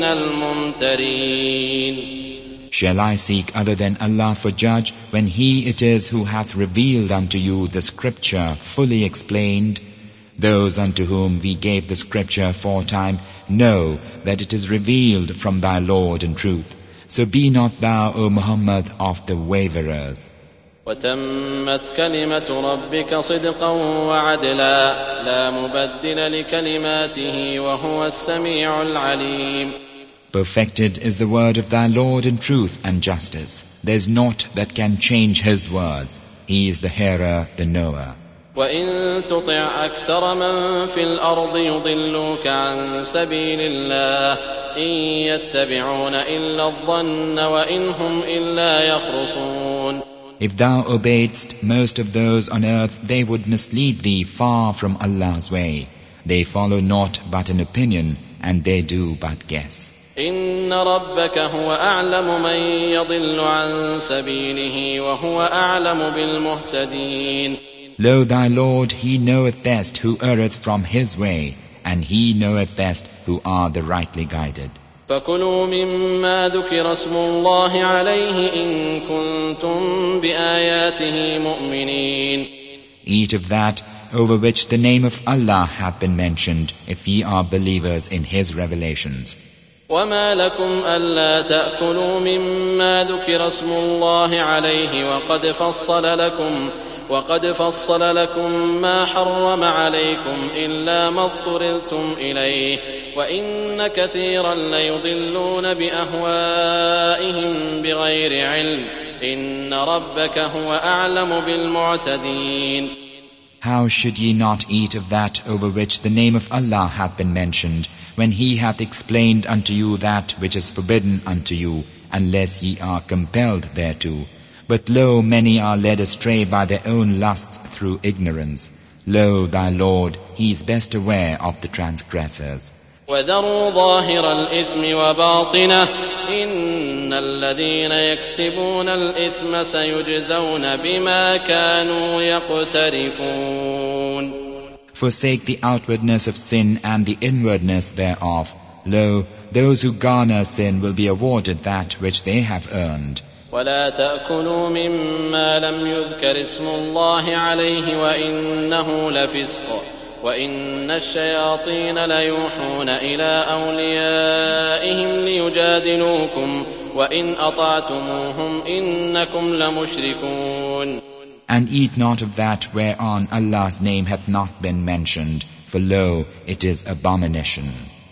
الممترين. Shall I seek other than Allah for judge when He it is who hath revealed unto you the scripture fully explained? Those unto whom we gave the scripture aforetime know that it is revealed from thy Lord in truth. So be not thou, O Muhammad, of the waverers. وتمت كلمة ربك صدقا وعدلا لا مبدل لكلماته وهو السميع العليم. Perfected is the word of thy Lord in truth and justice. There is naught that can change his words. He is the hearer, the knower. وإن تطع أكثر من في الأرض يضلوك عن سبيل الله إن يتبعون إلا الظن وإن هم إلا يخرصون. If thou obeyedst most of those on earth, they would mislead thee far from Allah's way. They follow naught but an opinion, and they do but guess. إن ربك هو أعلم من يضل عن سبيله وهو أعلم بالمهتدين. Lo, thy Lord, He knoweth best who erreth from His way, and He knoweth best who are the rightly guided. فكلوا مما ذكر اسم الله عليه إن كنتم بآياته مؤمنين. Eat of that over which the name of Allah hath been mentioned, if ye are believers in His revelations. وما لكم ألا تأكلوا مما ذكر اسم الله عليه وقد فصل لكم وقد فصل لكم ما حرم عليكم إلا ما اضطررتم إليه وإن كثيرا ليضلون بأهوائهم بغير علم إن ربك هو أعلم بالمعتدين. How should ye not eat of that over which the name of Allah hath been mentioned, when He hath explained unto you that which is forbidden unto you, unless ye are compelled thereto? But lo, many are led astray by their own lusts through ignorance. Lo, thy Lord, He is best aware of the transgressors. وَذَرُوا ظَاهِرَ الْإِثْمِ وَبَاطِنَهُ إِنَّ الَّذِينَ يَكْسِبُونَ الْإِثْمَ سَيُجْزَوْنَ بِمَا كَانُوا يَقْتَرِفُونَ. Forsake the outwardness of sin and the inwardness thereof. Lo, those who garner sin will be awarded that which they have earned. ولا تأكلوا مما لم يذكر اسم الله عليه وإنه لفسق وإن الشياطين ليوحون إلى أوليائهم ليجادلوكم وإن أطعتموهم إنكم لمشركون. And eat not of that whereon Allah's name hath not been mentioned, for lo, it is abomination.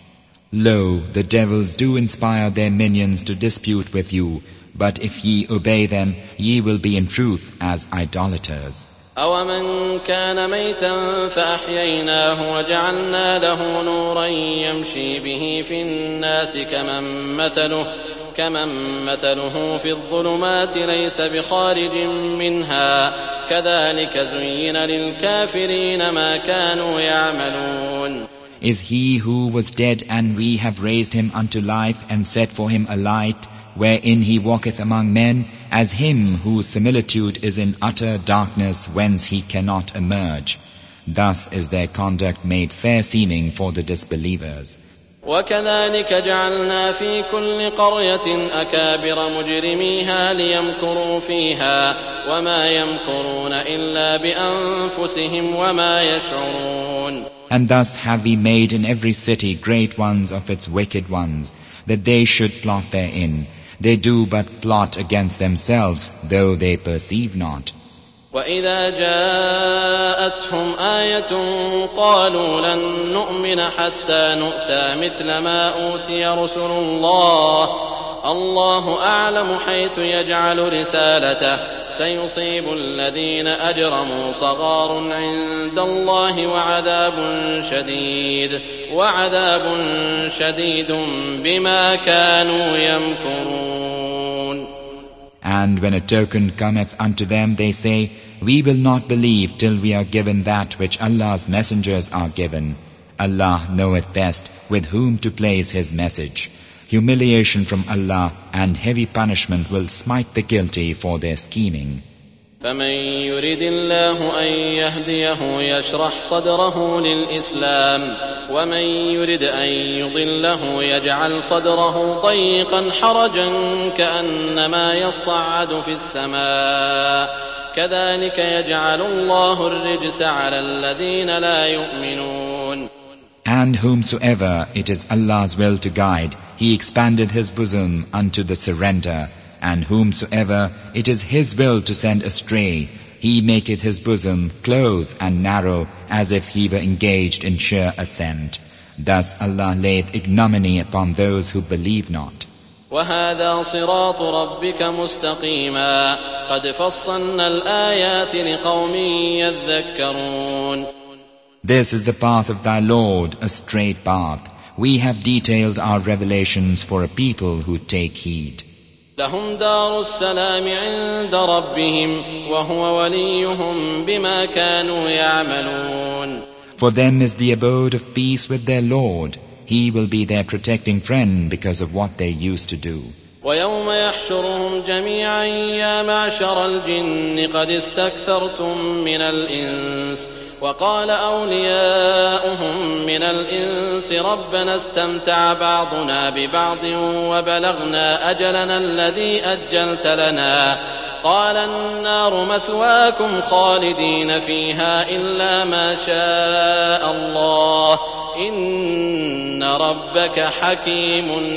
Lo, the devils do inspire their minions to dispute with you, but if ye obey them, ye will be in truth as idolaters. أَوَمَنْ كَانَ مَيْتًا فَأَحْيَيْنَاهُ وَجَعَلْنَا لَهُ نُورًا يَمْشِي بِهِ فِي النَّاسِ كَمَنْ مَثَلُهُ كَمَنْ مَثَلُهُ فِي الظُّلُمَاتِ لَيْسَ بِخَارِجٍ مِنْهَا كَذَلِكَ زُيِّنَ لِلْكَافِرِينَ مَا كَانُوا يَعْمَلُونَ. Is he who was dead, and we have raised him unto life and set for him a light, wherein he walketh among men, as him whose similitude is in utter darkness whence he cannot emerge. Thus is their conduct made fair-seeming for the disbelievers. وَكَذَلِكَ جَعَلْنَا فِي كُلِّ قَرْيَةٍ أَكَابِرَ مُجْرِمِيهَا لِيَمْكُرُوا فِيهَا وَمَا يَمْكُرُونَ إِلَّا بِأَنفُسِهِمْ وَمَا يَشْعُرُونَ. And thus have we made in every city great ones of its wicked ones, that they should plot therein. They do but plot against themselves, though they perceive not. وَإِذَا جَاءَتْهُمْ آيَةٌ قَالُوا لَن نُّؤْمِنَ حَتَّى نُؤْتَى مِثْلَ مَا أُوتِيَ رُسُلُ اللَّهِ اللَّهُ أَعْلَمُ حَيْثُ يَجْعَلُ رِسَالَتَهُ سَيُصِيبُ الَّذِينَ أَجْرَمُوا صَغَارٌ عِندَ اللَّهِ وَعَذَابٌ شَدِيدٌ وَعَذَابٌ شَدِيدٌ بِمَا كَانُوا يَمْكُرُونَ. And when a token cometh unto them, they say, We will not believe till we are given that which Allah's messengers are given. Allah knoweth best with whom to place His message. Humiliation from Allah and heavy punishment will smite the guilty for their scheming. فمن يرد الله أن يهديه يشرح صدره للإسلام ومن يرد أن يضله يجعل صدره ضيقا حرجا كأنما يصعد في السماء كذلك يجعل الله الرجس على الذين لا يؤمنون. And whomsoever it is Allah's will to guide, He expandeth his bosom unto the surrender, And whomsoever it is His will to send astray, He maketh his bosom close and narrow as if he were engaged in sheer ascent. Thus Allah layeth ignominy upon those who believe not. وَهَذَا صِرَاطُ رَبِّكَ مُسْتَقِيمًا قَدْ فَصَّلْنَا الْآيَاتِ لِقَوْمٍ يَذَّكَّرُونَ. This is the path of thy Lord, a straight path. We have detailed our revelations for a people who take heed. لهم دار السلام عند ربهم وهو وليهم بما كانوا يعملون. For them is the abode of peace with their Lord. He will be their protecting friend because of what they used to do. ويوم يحشرهم جميعا يا معشر الجن قد استكثرتم من الإنس وقال أولياؤهم من الإنس ربنا استمتع بعضنا ببعض وبلغنا أجلنا الذي أجلت لنا قال النار مثواكم خالدين فيها إلا ما شاء الله إن ربك حكيم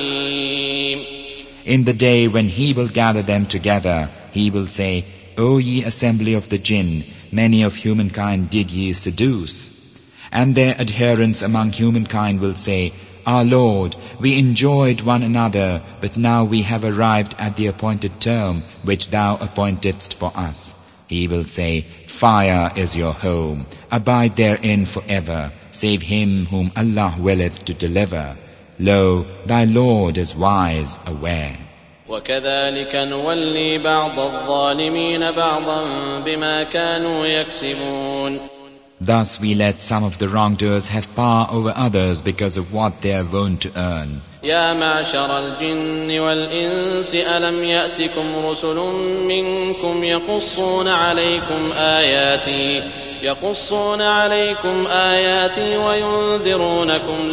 عليم. In the day when He will gather them together, He will say, O ye assembly of the jinn, many of humankind did ye seduce. And their adherents among humankind will say, Our Lord, we enjoyed one another, but now we have arrived at the appointed term which Thou appointedst for us. He will say, Fire is your home, abide therein forever, save him whom Allah willeth to deliver. Lo, thy Lord is wise, aware. وكذلك نولي بعض الظالمين بعضا بما كانوا يكسبون. Thus we let some of the wrongdoers have power over others because of what they are wont to earn. يا معشر الجن والإنس ألم يأتكم رسل منكم يقصون عليكم آياتي يقصون عليكم آياتي وينذرونكم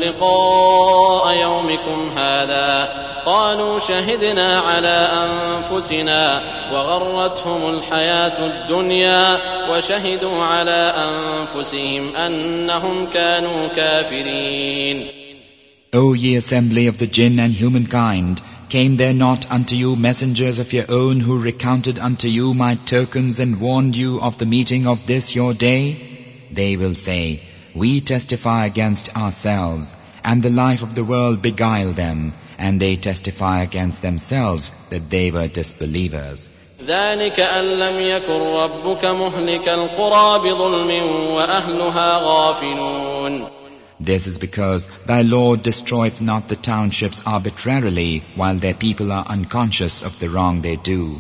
لقاء يومكم هذا قالوا شهدنا على أنفسنا وغرتهم الحياة الدنيا وشهدوا على أنفسهم أنهم كانوا كافرين. O ye assembly of the jinn and humankind, came there not unto you messengers of your own who recounted unto you my tokens and warned you of the meeting of this your day? They will say, We testify against ourselves, and the life of the world beguiled them, and they testify against themselves that they were disbelievers. ذلك أن لم يكن ربك مهلك القرى بظلم وأهلها غافلون. This is because thy Lord destroyeth not the townships arbitrarily while their people are unconscious of the wrong they do.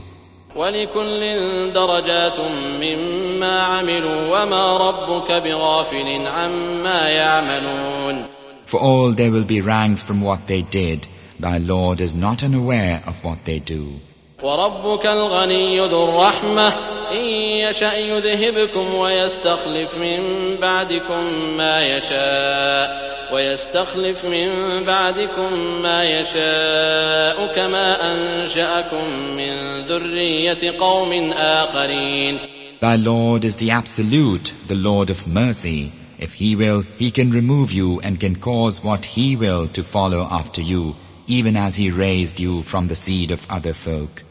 وَلِكُلٍّ دَرَجَاتٌ مِّمَّا عَمِلُوا وَمَا رَبُّكَ بِغَافِلٍ عَمَّا يَعْمَلُونَ. For all there will be ranks from what they did. Thy Lord is not unaware of what they do. وَرَبُّكَ الْغَنِيُّ ذُو الرَّحْمَةِ إِن يَشَأْ يُذْهِبْكُمْ وَيَسْتَخْلِفْ مِن بَعْدِكُم مَّا يَشَاءُ وَيَسْتَخْلِفْ مِن بَعْدِكُم مَّا يَشَاءُ كَمَا أَنشَأَكُم مِّن ذُرِّيَّةِ قَوْمٍ آخَرِينَ. Thy Lord is the Absolute, the Lord of mercy. If He will, He can remove you and can cause what He will to follow after you, even as He raised you from the seed of other folk.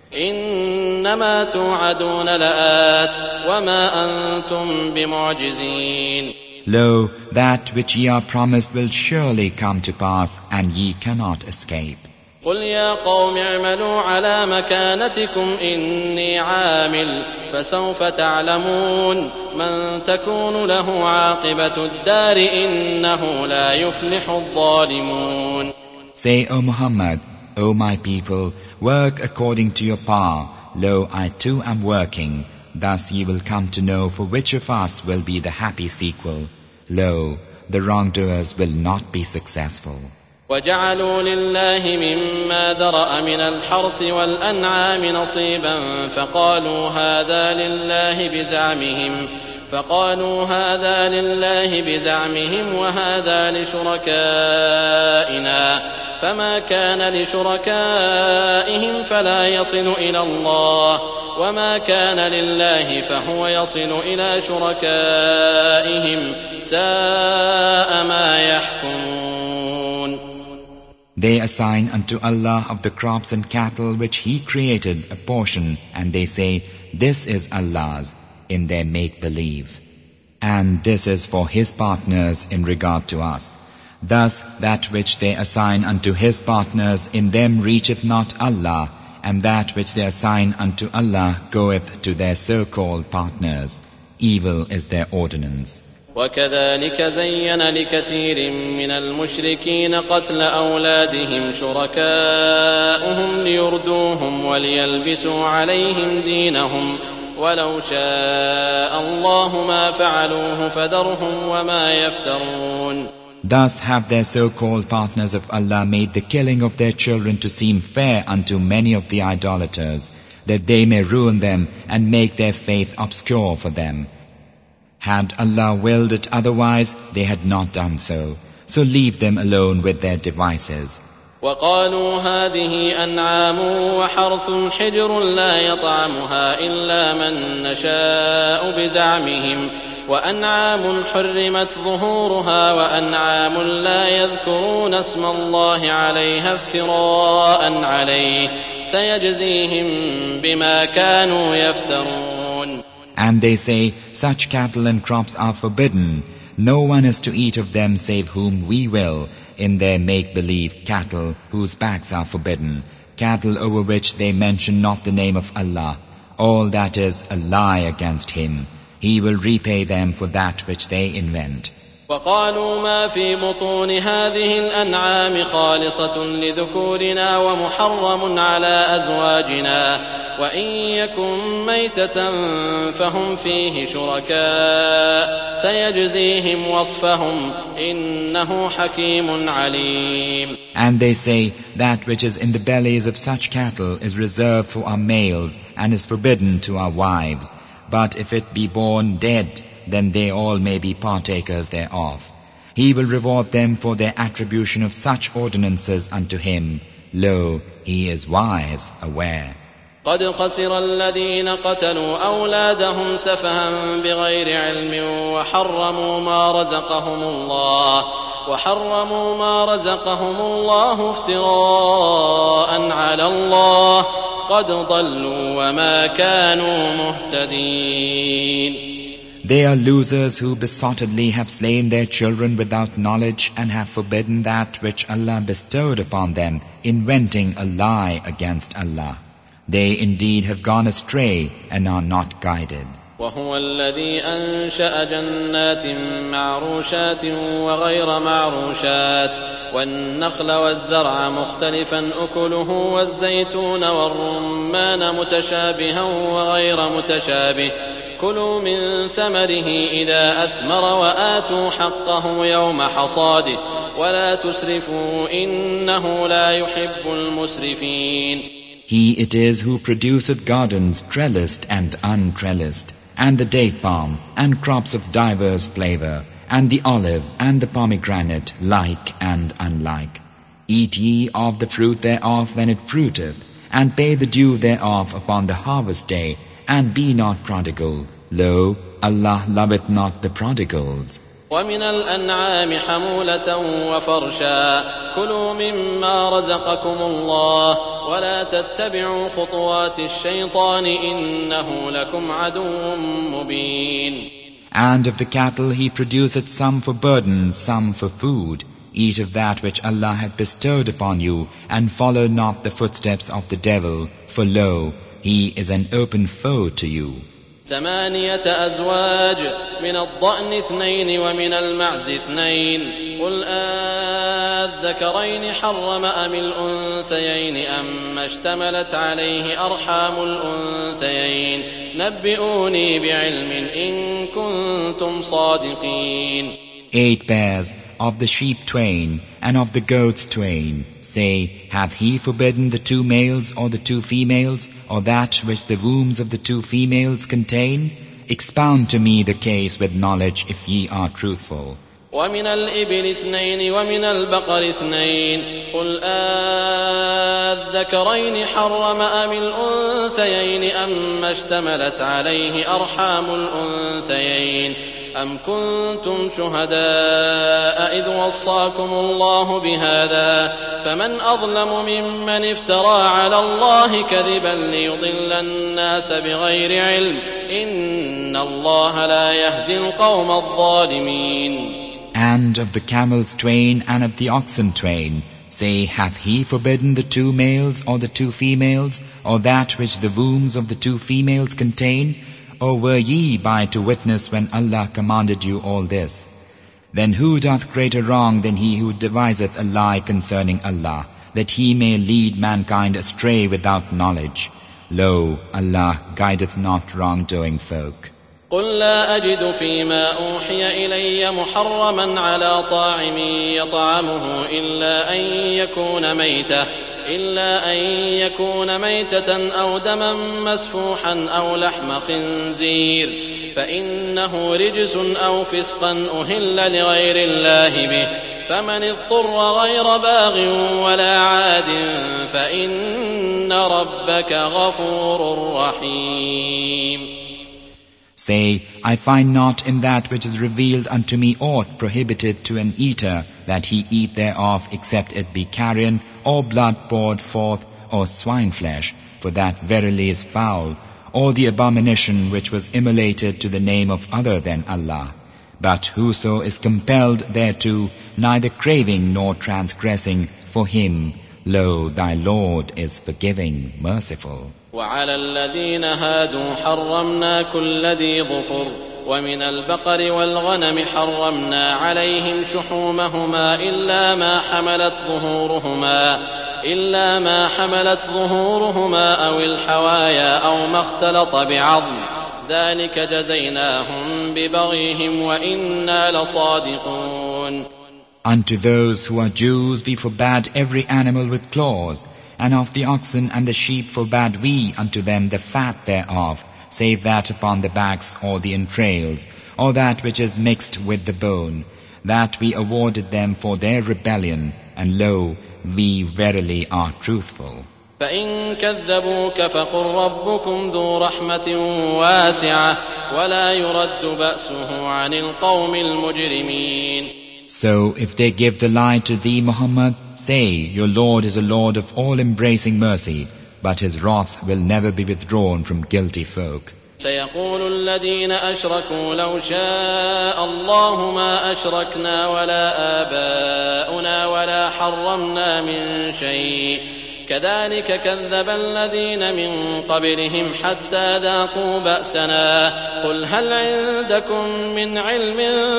إنما توعدون لآت وما أنتم بمعجزين. Lo, that which ye are promised will surely come to pass, and ye cannot escape. قل يا قوم اعملوا على مكانتكم إني عامل فسوف تعلمون من تكون له عاقبة الدار إنه لا يفلح الظالمون. Say, O Muhammad, O my people, work according to your power. Lo, I too am working. Thus ye will come to know for which of us will be the happy sequel. Lo, the wrongdoers will not be successful. وَجَعَلُوا لِلَّهِ مِمَّا ذَرَأَ مِنَ الْحَرْثِ وَالْأَنْعَامِ نَصِيبًا فَقَالُوا هَذَا لِلَّهِ بِزَعْمِهِمْ فقالوا هذا لله بزعمهم وهذا لشركائنا فما كان لشركائهم فلا يصل إلى الله وما كان لله فهو يصل إلى شركائهم ساء ما يحكمون. They assign unto Allah of the crops and cattle which He created a portion, and they say, this is Allah's, in their make-believe. And this is for His partners in regard to us. Thus that which they assign unto His partners, in them reacheth not Allah, and that which they assign unto Allah goeth to their so-called partners. Evil is their ordinance. وكذلك زين لكثير من المشركين قتل أولادهم شركاؤهم ليردوهم وليلبسوا عليهم دينهم ولو شاء الله ما فعلوه فذرهم وما يفترون. Thus have their so-called partners of Allah made the killing of their children to seem fair unto many of the idolaters, that they may ruin them and make their faith obscure for them. Had Allah willed it otherwise, they had not done so. So leave them alone with their devices. وقالوا هذه أنعام وحرث حجر لا يطعمها إلا من نشاء بزعمهم وأنعام حرمت ظهورها وأنعام لا يذكرون اسم الله عليها افتراء عليه سيجزيهم بما كانوا يفترون. And they say, such cattle and crops are forbidden. No one is to eat of them save whom we will, in their make-believe cattle whose backs are forbidden, cattle over which they mention not the name of Allah. All that is a lie against Him. He will repay them for that which they invent. وقالوا ما في بطون هذه الأنعام خالصة لذكورنا ومحرم على أزواجنا وإن يكن ميتة فهم فيه شركاء سيجزيهم وصفهم إنه حكيم عليم. And they say, that which is in the bellies of such cattle is reserved for our males and is forbidden to our wives. But if it be born dead, then they all may be partakers thereof. He will reward them for their attribution of such ordinances unto Him. Lo, He is wise, aware. قد خسر الذين قتلوا أولادهم سفها بغير علم وحرموا ما رزقهم الله وحرموا ما رزقهم الله افتراء على الله قد ضلوا وما كانوا مهتدين. They are losers who besottedly have slain their children without knowledge and have forbidden that which Allah bestowed upon them, inventing a lie against Allah. They indeed have gone astray and are not guided. وهو الذي أنشأ جنات معروشات وغير معروشات والنخل والزرع مختلفا أكله والزيتون والرمان متشابها وغير متشابه كلوا من ثمره إذا أثمر وآتوا حقه يوم حصاده ولا تسرفوا إنه لا يحب المسرفين. He it is who produceth gardens trellised and untrellised, and the date palm, and crops of diverse flavor, and the olive, and the pomegranate, like and unlike. Eat ye of the fruit thereof when it fruiteth, and pay the due thereof upon the harvest day, and be not prodigal. Lo, Allah loveth not the prodigals. ومن الأنعام حمولة وفرشا كلوا مما رزقكم الله ولا تتبعوا خطوات الشيطان إنه لكم عدو مبين. And of the cattle He produceth some for burden, some for food. Eat of that which Allah hath bestowed upon you, and follow not the footsteps of the devil, for lo, he is an open foe to you. ثمانية أزواج من الضأن اثنين ومن المعز اثنين قل أذكرين حرم أم الأنثيين أم اشتملت عليه أرحام الأنثيين نبئوني بعلم إن كنتم صادقين. Eight pairs of the sheep twain and of the goats twain. Say, hath He forbidden the two males or the two females, or that which the wombs of the two females contain? Expound to me the case with knowledge if ye are truthful. ومن الإبل اثنين ومن البقر اثنين قل أذكرين حرم أم الأنثيين أم اشتملت عليه أرحام الأنثيين أم كنتم شهداء إذ وصاكم الله بهذا فمن أظلم ممن افترى على الله كذبا ليضل الناس بغير علم إن الله لا يهدي القوم الظالمين. And of the camel's twain and of the oxen twain, say, hath he forbidden the two males or the two females, or that which the wombs of the two females contain? Or were ye by to witness when Allah commanded you all this? Then who doth greater wrong than he who deviseth a lie concerning Allah, that he may lead mankind astray without knowledge? Lo, Allah guideth not wrongdoing folk. قل لا أجد فيما أوحي إلي محرما على طاعم يطعمه إلا أن يكون ميتة إلا أن يكون ميتة أو دما مسفوحا أو لحم خنزير فإنه رجس أو فسقا أهل لغير الله به فمن اضطر غير باغ ولا عاد فإن ربك غفور رحيم. Say, I find not in that which is revealed unto me aught prohibited to an eater that he eat thereof except it be carrion or blood poured forth or swine flesh, for that verily is foul, or the abomination which was immolated to the name of other than Allah. But whoso is compelled thereto, neither craving nor transgressing, for him, lo, thy Lord is forgiving, merciful. وعلى الذين هادوا حرمنا كل ذي ظفر ومن البقر والغنم حرمنا عليهم شحومهما إلا ما حملت ظهورهما إلا ما حملت ظهورهما أو الحوايا أو ما اختلط بعظم ذلك جزيناهم ببغيهم وإنا لصادقون. Unto those who are Jews we forbade every animal with claws, and of the oxen and the sheep forbade we unto them the fat thereof, save that upon the backs or the entrails, or that which is mixed with the bone. That we awarded them for their rebellion, and lo, we verily are truthful. فإن كذبوك فقل ربكم ذو رحمة واسعة ولا يرد بأسه عن القوم المجرمين. So if they give the lie to thee, Muhammad, say, your Lord is a Lord of all-embracing mercy, but his wrath will never be withdrawn from guilty folk. سيقول الذين أشركوا لو شاء الله ما أشركنا ولا آباؤنا ولا حرمنا من شيء كذلك كذب الذين من قبلهم حتى ذاقوا بأسنا قل هل عندكم من علم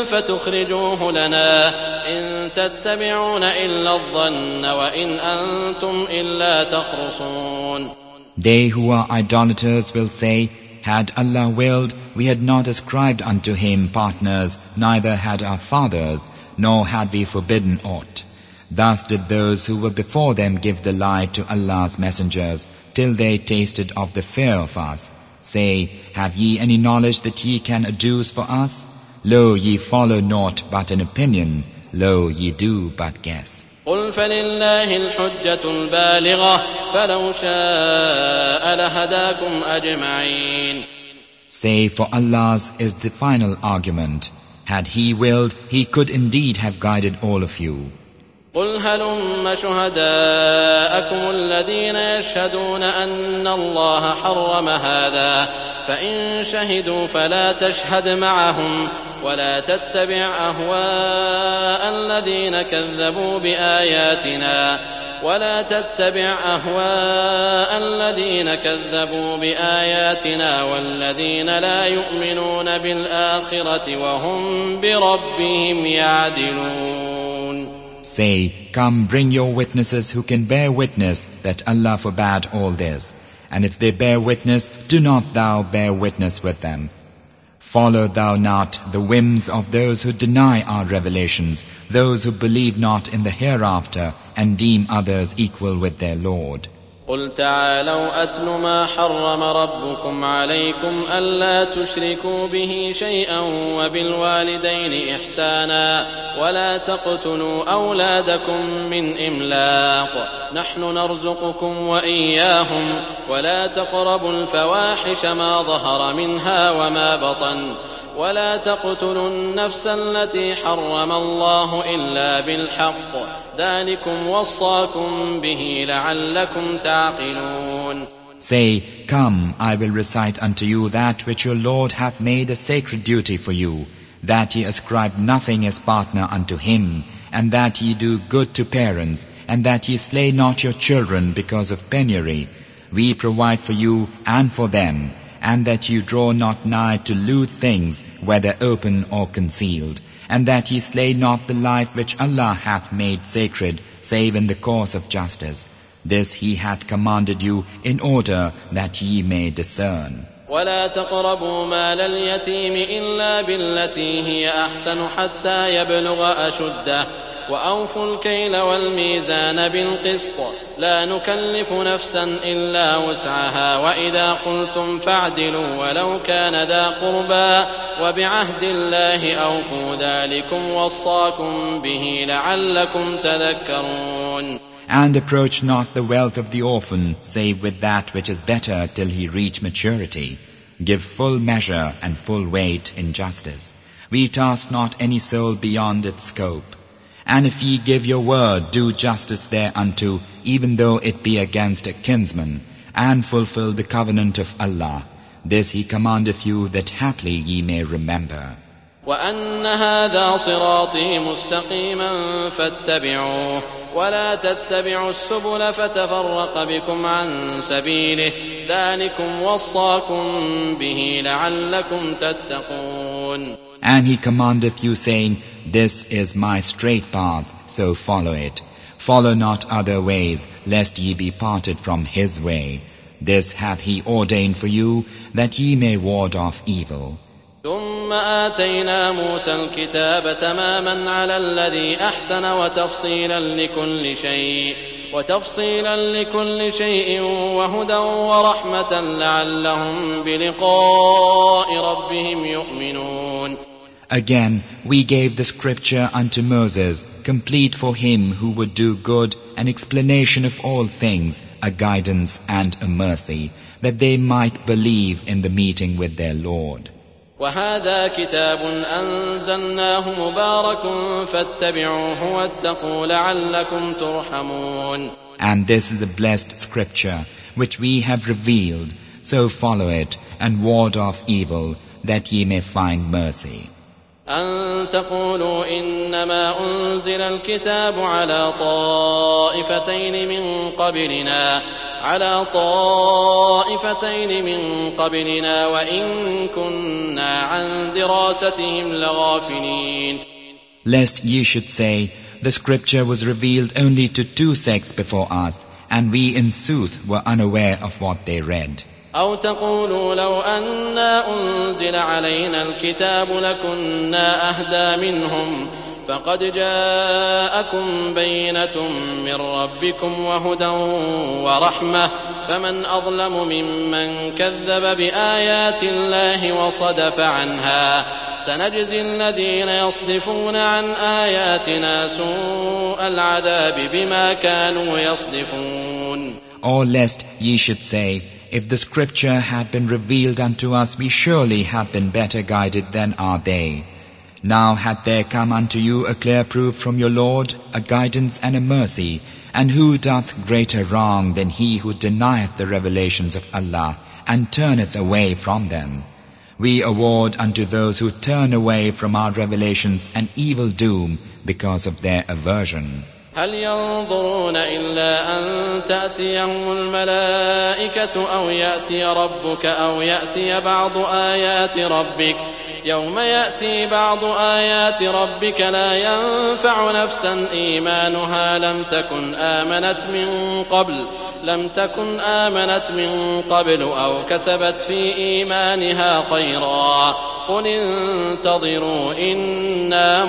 فتخرجوه لنا إن تتبعون إلا الظن وإن أنتم إلا تخرصون. They who are idolaters will say, had Allah willed, we had not ascribed unto him partners, neither had our fathers, nor had we forbidden aught. Thus did those who were before them give the lie to Allah's messengers, till they tasted of the fear of us. Say, have ye any knowledge that ye can adduce for us? Lo, ye follow naught but an opinion. Lo, ye do but guess. قل فلله الحجة البالغة فلو شاء لهداكم أجمعين. Say, for Allah's is the final argument. Had He willed, He could indeed have guided all of you. قل هلم شهداءكم الذين يشهدون أن الله حرم هذا فإن شهدوا فلا تشهد معهم ولا تتبع أهواء الذين كذبوا بآياتنا ولا تتبع أهواء الذين كذبوا بآياتنا والذين لا يؤمنون بالآخرة وهم بربهم يعدلون. Say, come bring your witnesses who can bear witness that Allah forbade all this. And if they bear witness, do not thou bear witness with them. Follow thou not the whims of those who deny our revelations, those who believe not in the hereafter and deem others equal with their Lord. قل تعالوا أتل ما حرم ربكم عليكم ألا تشركوا به شيئا وبالوالدين إحسانا ولا تقتلوا أولادكم من إملاق نحن نرزقكم وإياهم ولا تقربوا الفواحش ما ظهر منها وما بطن ولا تقتلوا النفس التي حرم الله إلا بالحق ذلكم وصاكم به لعلكم تعقلون. Say, come, I will recite unto you that which your Lord hath made a sacred duty for you, that ye ascribe nothing as partner unto him, and that ye do good to parents, and that ye slay not your children because of penury. We provide for you and for them, and that you draw not nigh to lewd things, whether open or concealed, and that ye slay not the life which Allah hath made sacred, save in the course of justice. This he hath commanded you in order that ye may discern. ولا تقربوا مال اليتيم إلا بالتي هي أحسن حتى يبلغ أشده وأوفوا الكيل والميزان بالقسط لا نكلف نفسا إلا وسعها وإذا قلتم فاعدلوا ولو كان ذا قربى وبعهد الله أوفوا ذلكم وصاكم به لعلكم تذكرون. And approach not the wealth of the orphan, save with that which is better till he reach maturity. Give full measure and full weight in justice. We task not any soul beyond its scope. And if ye give your word, do justice thereunto, even though it be against a kinsman, and fulfill the covenant of Allah. This he commandeth you, that haply ye may remember. وأن هذا صراطي مستقيما فاتبعوه ولا تتبعوا السبل فتفرق بكم عن سبيله ذلكم وصاكم به لعلكم تتقون. And he commandeth you, saying, This is my straight path, so follow it. Follow not other ways, lest ye be parted from his way. This hath he ordained for you, that ye may ward off evil. ثم آتينا موسى الكتاب تماما على الذي أحسن وتفصيلا لكل شيء وتفصيلا لكل شيء وهدى ورحمة لعلهم بلقاء ربهم يؤمنون. Again, we gave the scripture unto Moses, complete for him who would do good, an explanation of all things, a guidance and a mercy, that they might believe in the meeting with their Lord. وهذا كتاب أنزلناه مبارك فاتبعوه واتقوا لعلكم ترحمون. And this is a blessed scripture, which we have revealed, so follow it and ward off evil, that ye may find mercy. أن تقولوا إنما أنزل الكتاب على طائفتين من قبلنا على طائفتين من قبلنا وإن كنا عن دراستهم لغافلين. Lest ye should say, the scripture was revealed only to two sects before us, and we in sooth were unaware of what they read. أو تقولوا لو أنا أنزل علينا الكتاب لكنا أهدى منهم فقد جاءكم بينة من ربكم وهدى ورحمة فمن أظلم ممن كذب بآيات الله وصدف عنها سنجزي الذين يصدفون عن آياتنا سوء العذاب بما كانوا يصدفون. Or lest ye should say, if the scripture had been revealed unto us, we surely had been better guided than are they. Now had there come unto you a clear proof from your Lord, a guidance and a mercy, and who doth greater wrong than he who denieth the revelations of Allah, and turneth away from them? We award unto those who turn away from our revelations an evil doom because of their aversion. هل ينظرون إلا أن تأتيهم الملائكة أو يأتي ربك أو يأتي بعض آيات ربك يوم يأتي بعض آيات ربك لا ينفع نفسا إيمانها لم تكن آمنت من قبل لم تكن آمنت من قبل أو كسبت في إيمانها خيرا قل انتظروا إنا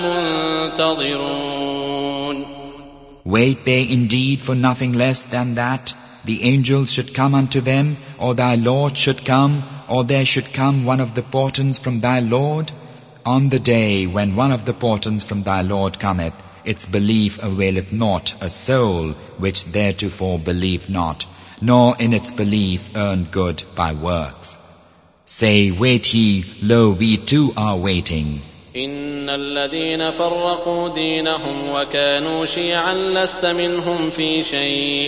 منتظرون. Wait they indeed for nothing less than that the angels should come unto them, or thy Lord should come, or there should come one of the portents from thy Lord? On the day when one of the portents from thy Lord cometh, its belief availeth not a soul which theretofore believed not, nor in its belief earned good by works. Say, wait ye, lo, we too are waiting. إن الذين فرقوا دينهم وكانوا شيعا لست منهم في شيء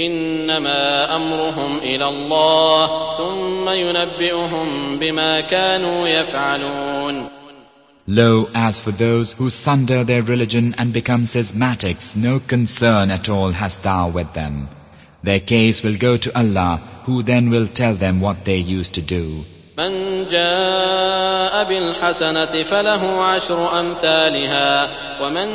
إنما أمرهم إلى الله ثم ينبئهم بما كانوا يفعلون. Lo, as for those who sunder their religion and become schismatics, no concern at all hast thou with them. Their case will go to Allah, who then will tell them what they used to do. من جاء بالحسنة فله عشر أمثالها ومن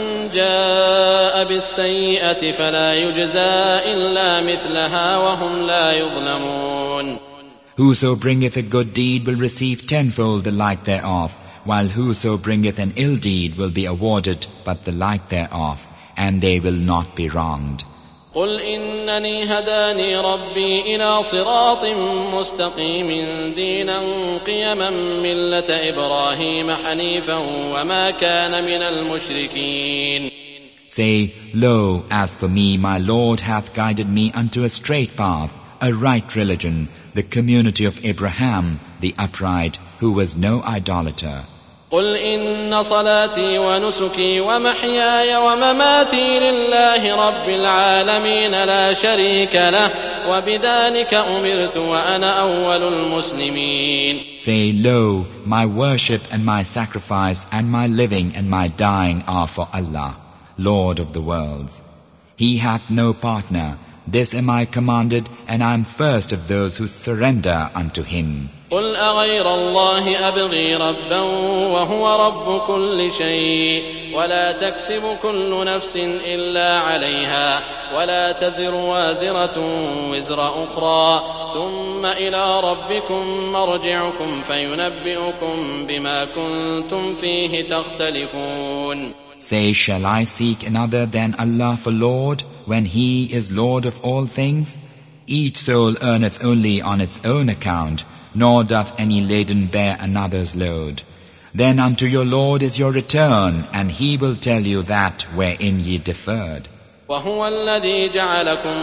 جاء بالسيئة فلا يجزى إلا مثلها وهم لا يظلمون. Whoso bringeth a good deed will receive tenfold the like thereof, while whoso bringeth an ill deed will be awarded but the like thereof, and they will not be wronged. قل إنني هداني ربي إلى صراط مستقيم دينا قيما ملة إبراهيم حنيفا وما كان من المشركين. Say, lo, as for me, my Lord hath guided me unto a straight path, a right religion, the community of Abraham, the upright, who was no idolater. قل إن صلاتي ونسكي ومحياي ومماتي لله رب العالمين لا شريك له وبذلك أمرت وأنا أول المسلمين. Say, lo, my worship and my sacrifice and my living and my dying are for Allah, Lord of the worlds. He hath no partner. This am I commanded, and I am first of those who surrender unto Him. قل أغير الله أبغي ربا وهو رب كل شيء ولا تكسب كل نفس إلا عليها ولا تزر وازرة وزر أخرى ثم إلى ربكم مرجعكم فينبئكم بما كنتم فيه تختلفون. Say, shall I seek another than Allah for Lord, when He is Lord of all things? Each soul earneth only on its own account, nor doth any laden bear another's load. Then unto your Lord is your return, and He will tell you that wherein ye differed. وهو الذي جعلكم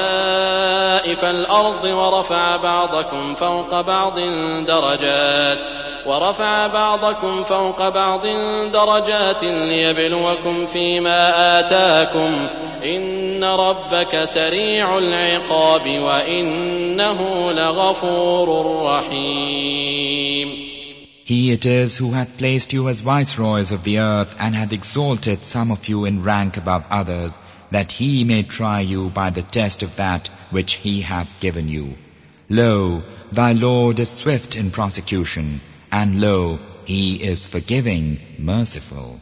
خلائف الأرض ورفع بعضكم فوق بعض درجات ورفع بعضكم فوق بعض درجات ليبلوكم فيما آتاكم إن ربك سريع العقاب وإنه لغفور رحيم. He it is who hath placed you as viceroys of the earth and hath exalted some of you in rank above others, that He may try you by the test of that which He hath given you. Lo, thy Lord is swift in prosecution, and lo, He is forgiving, merciful.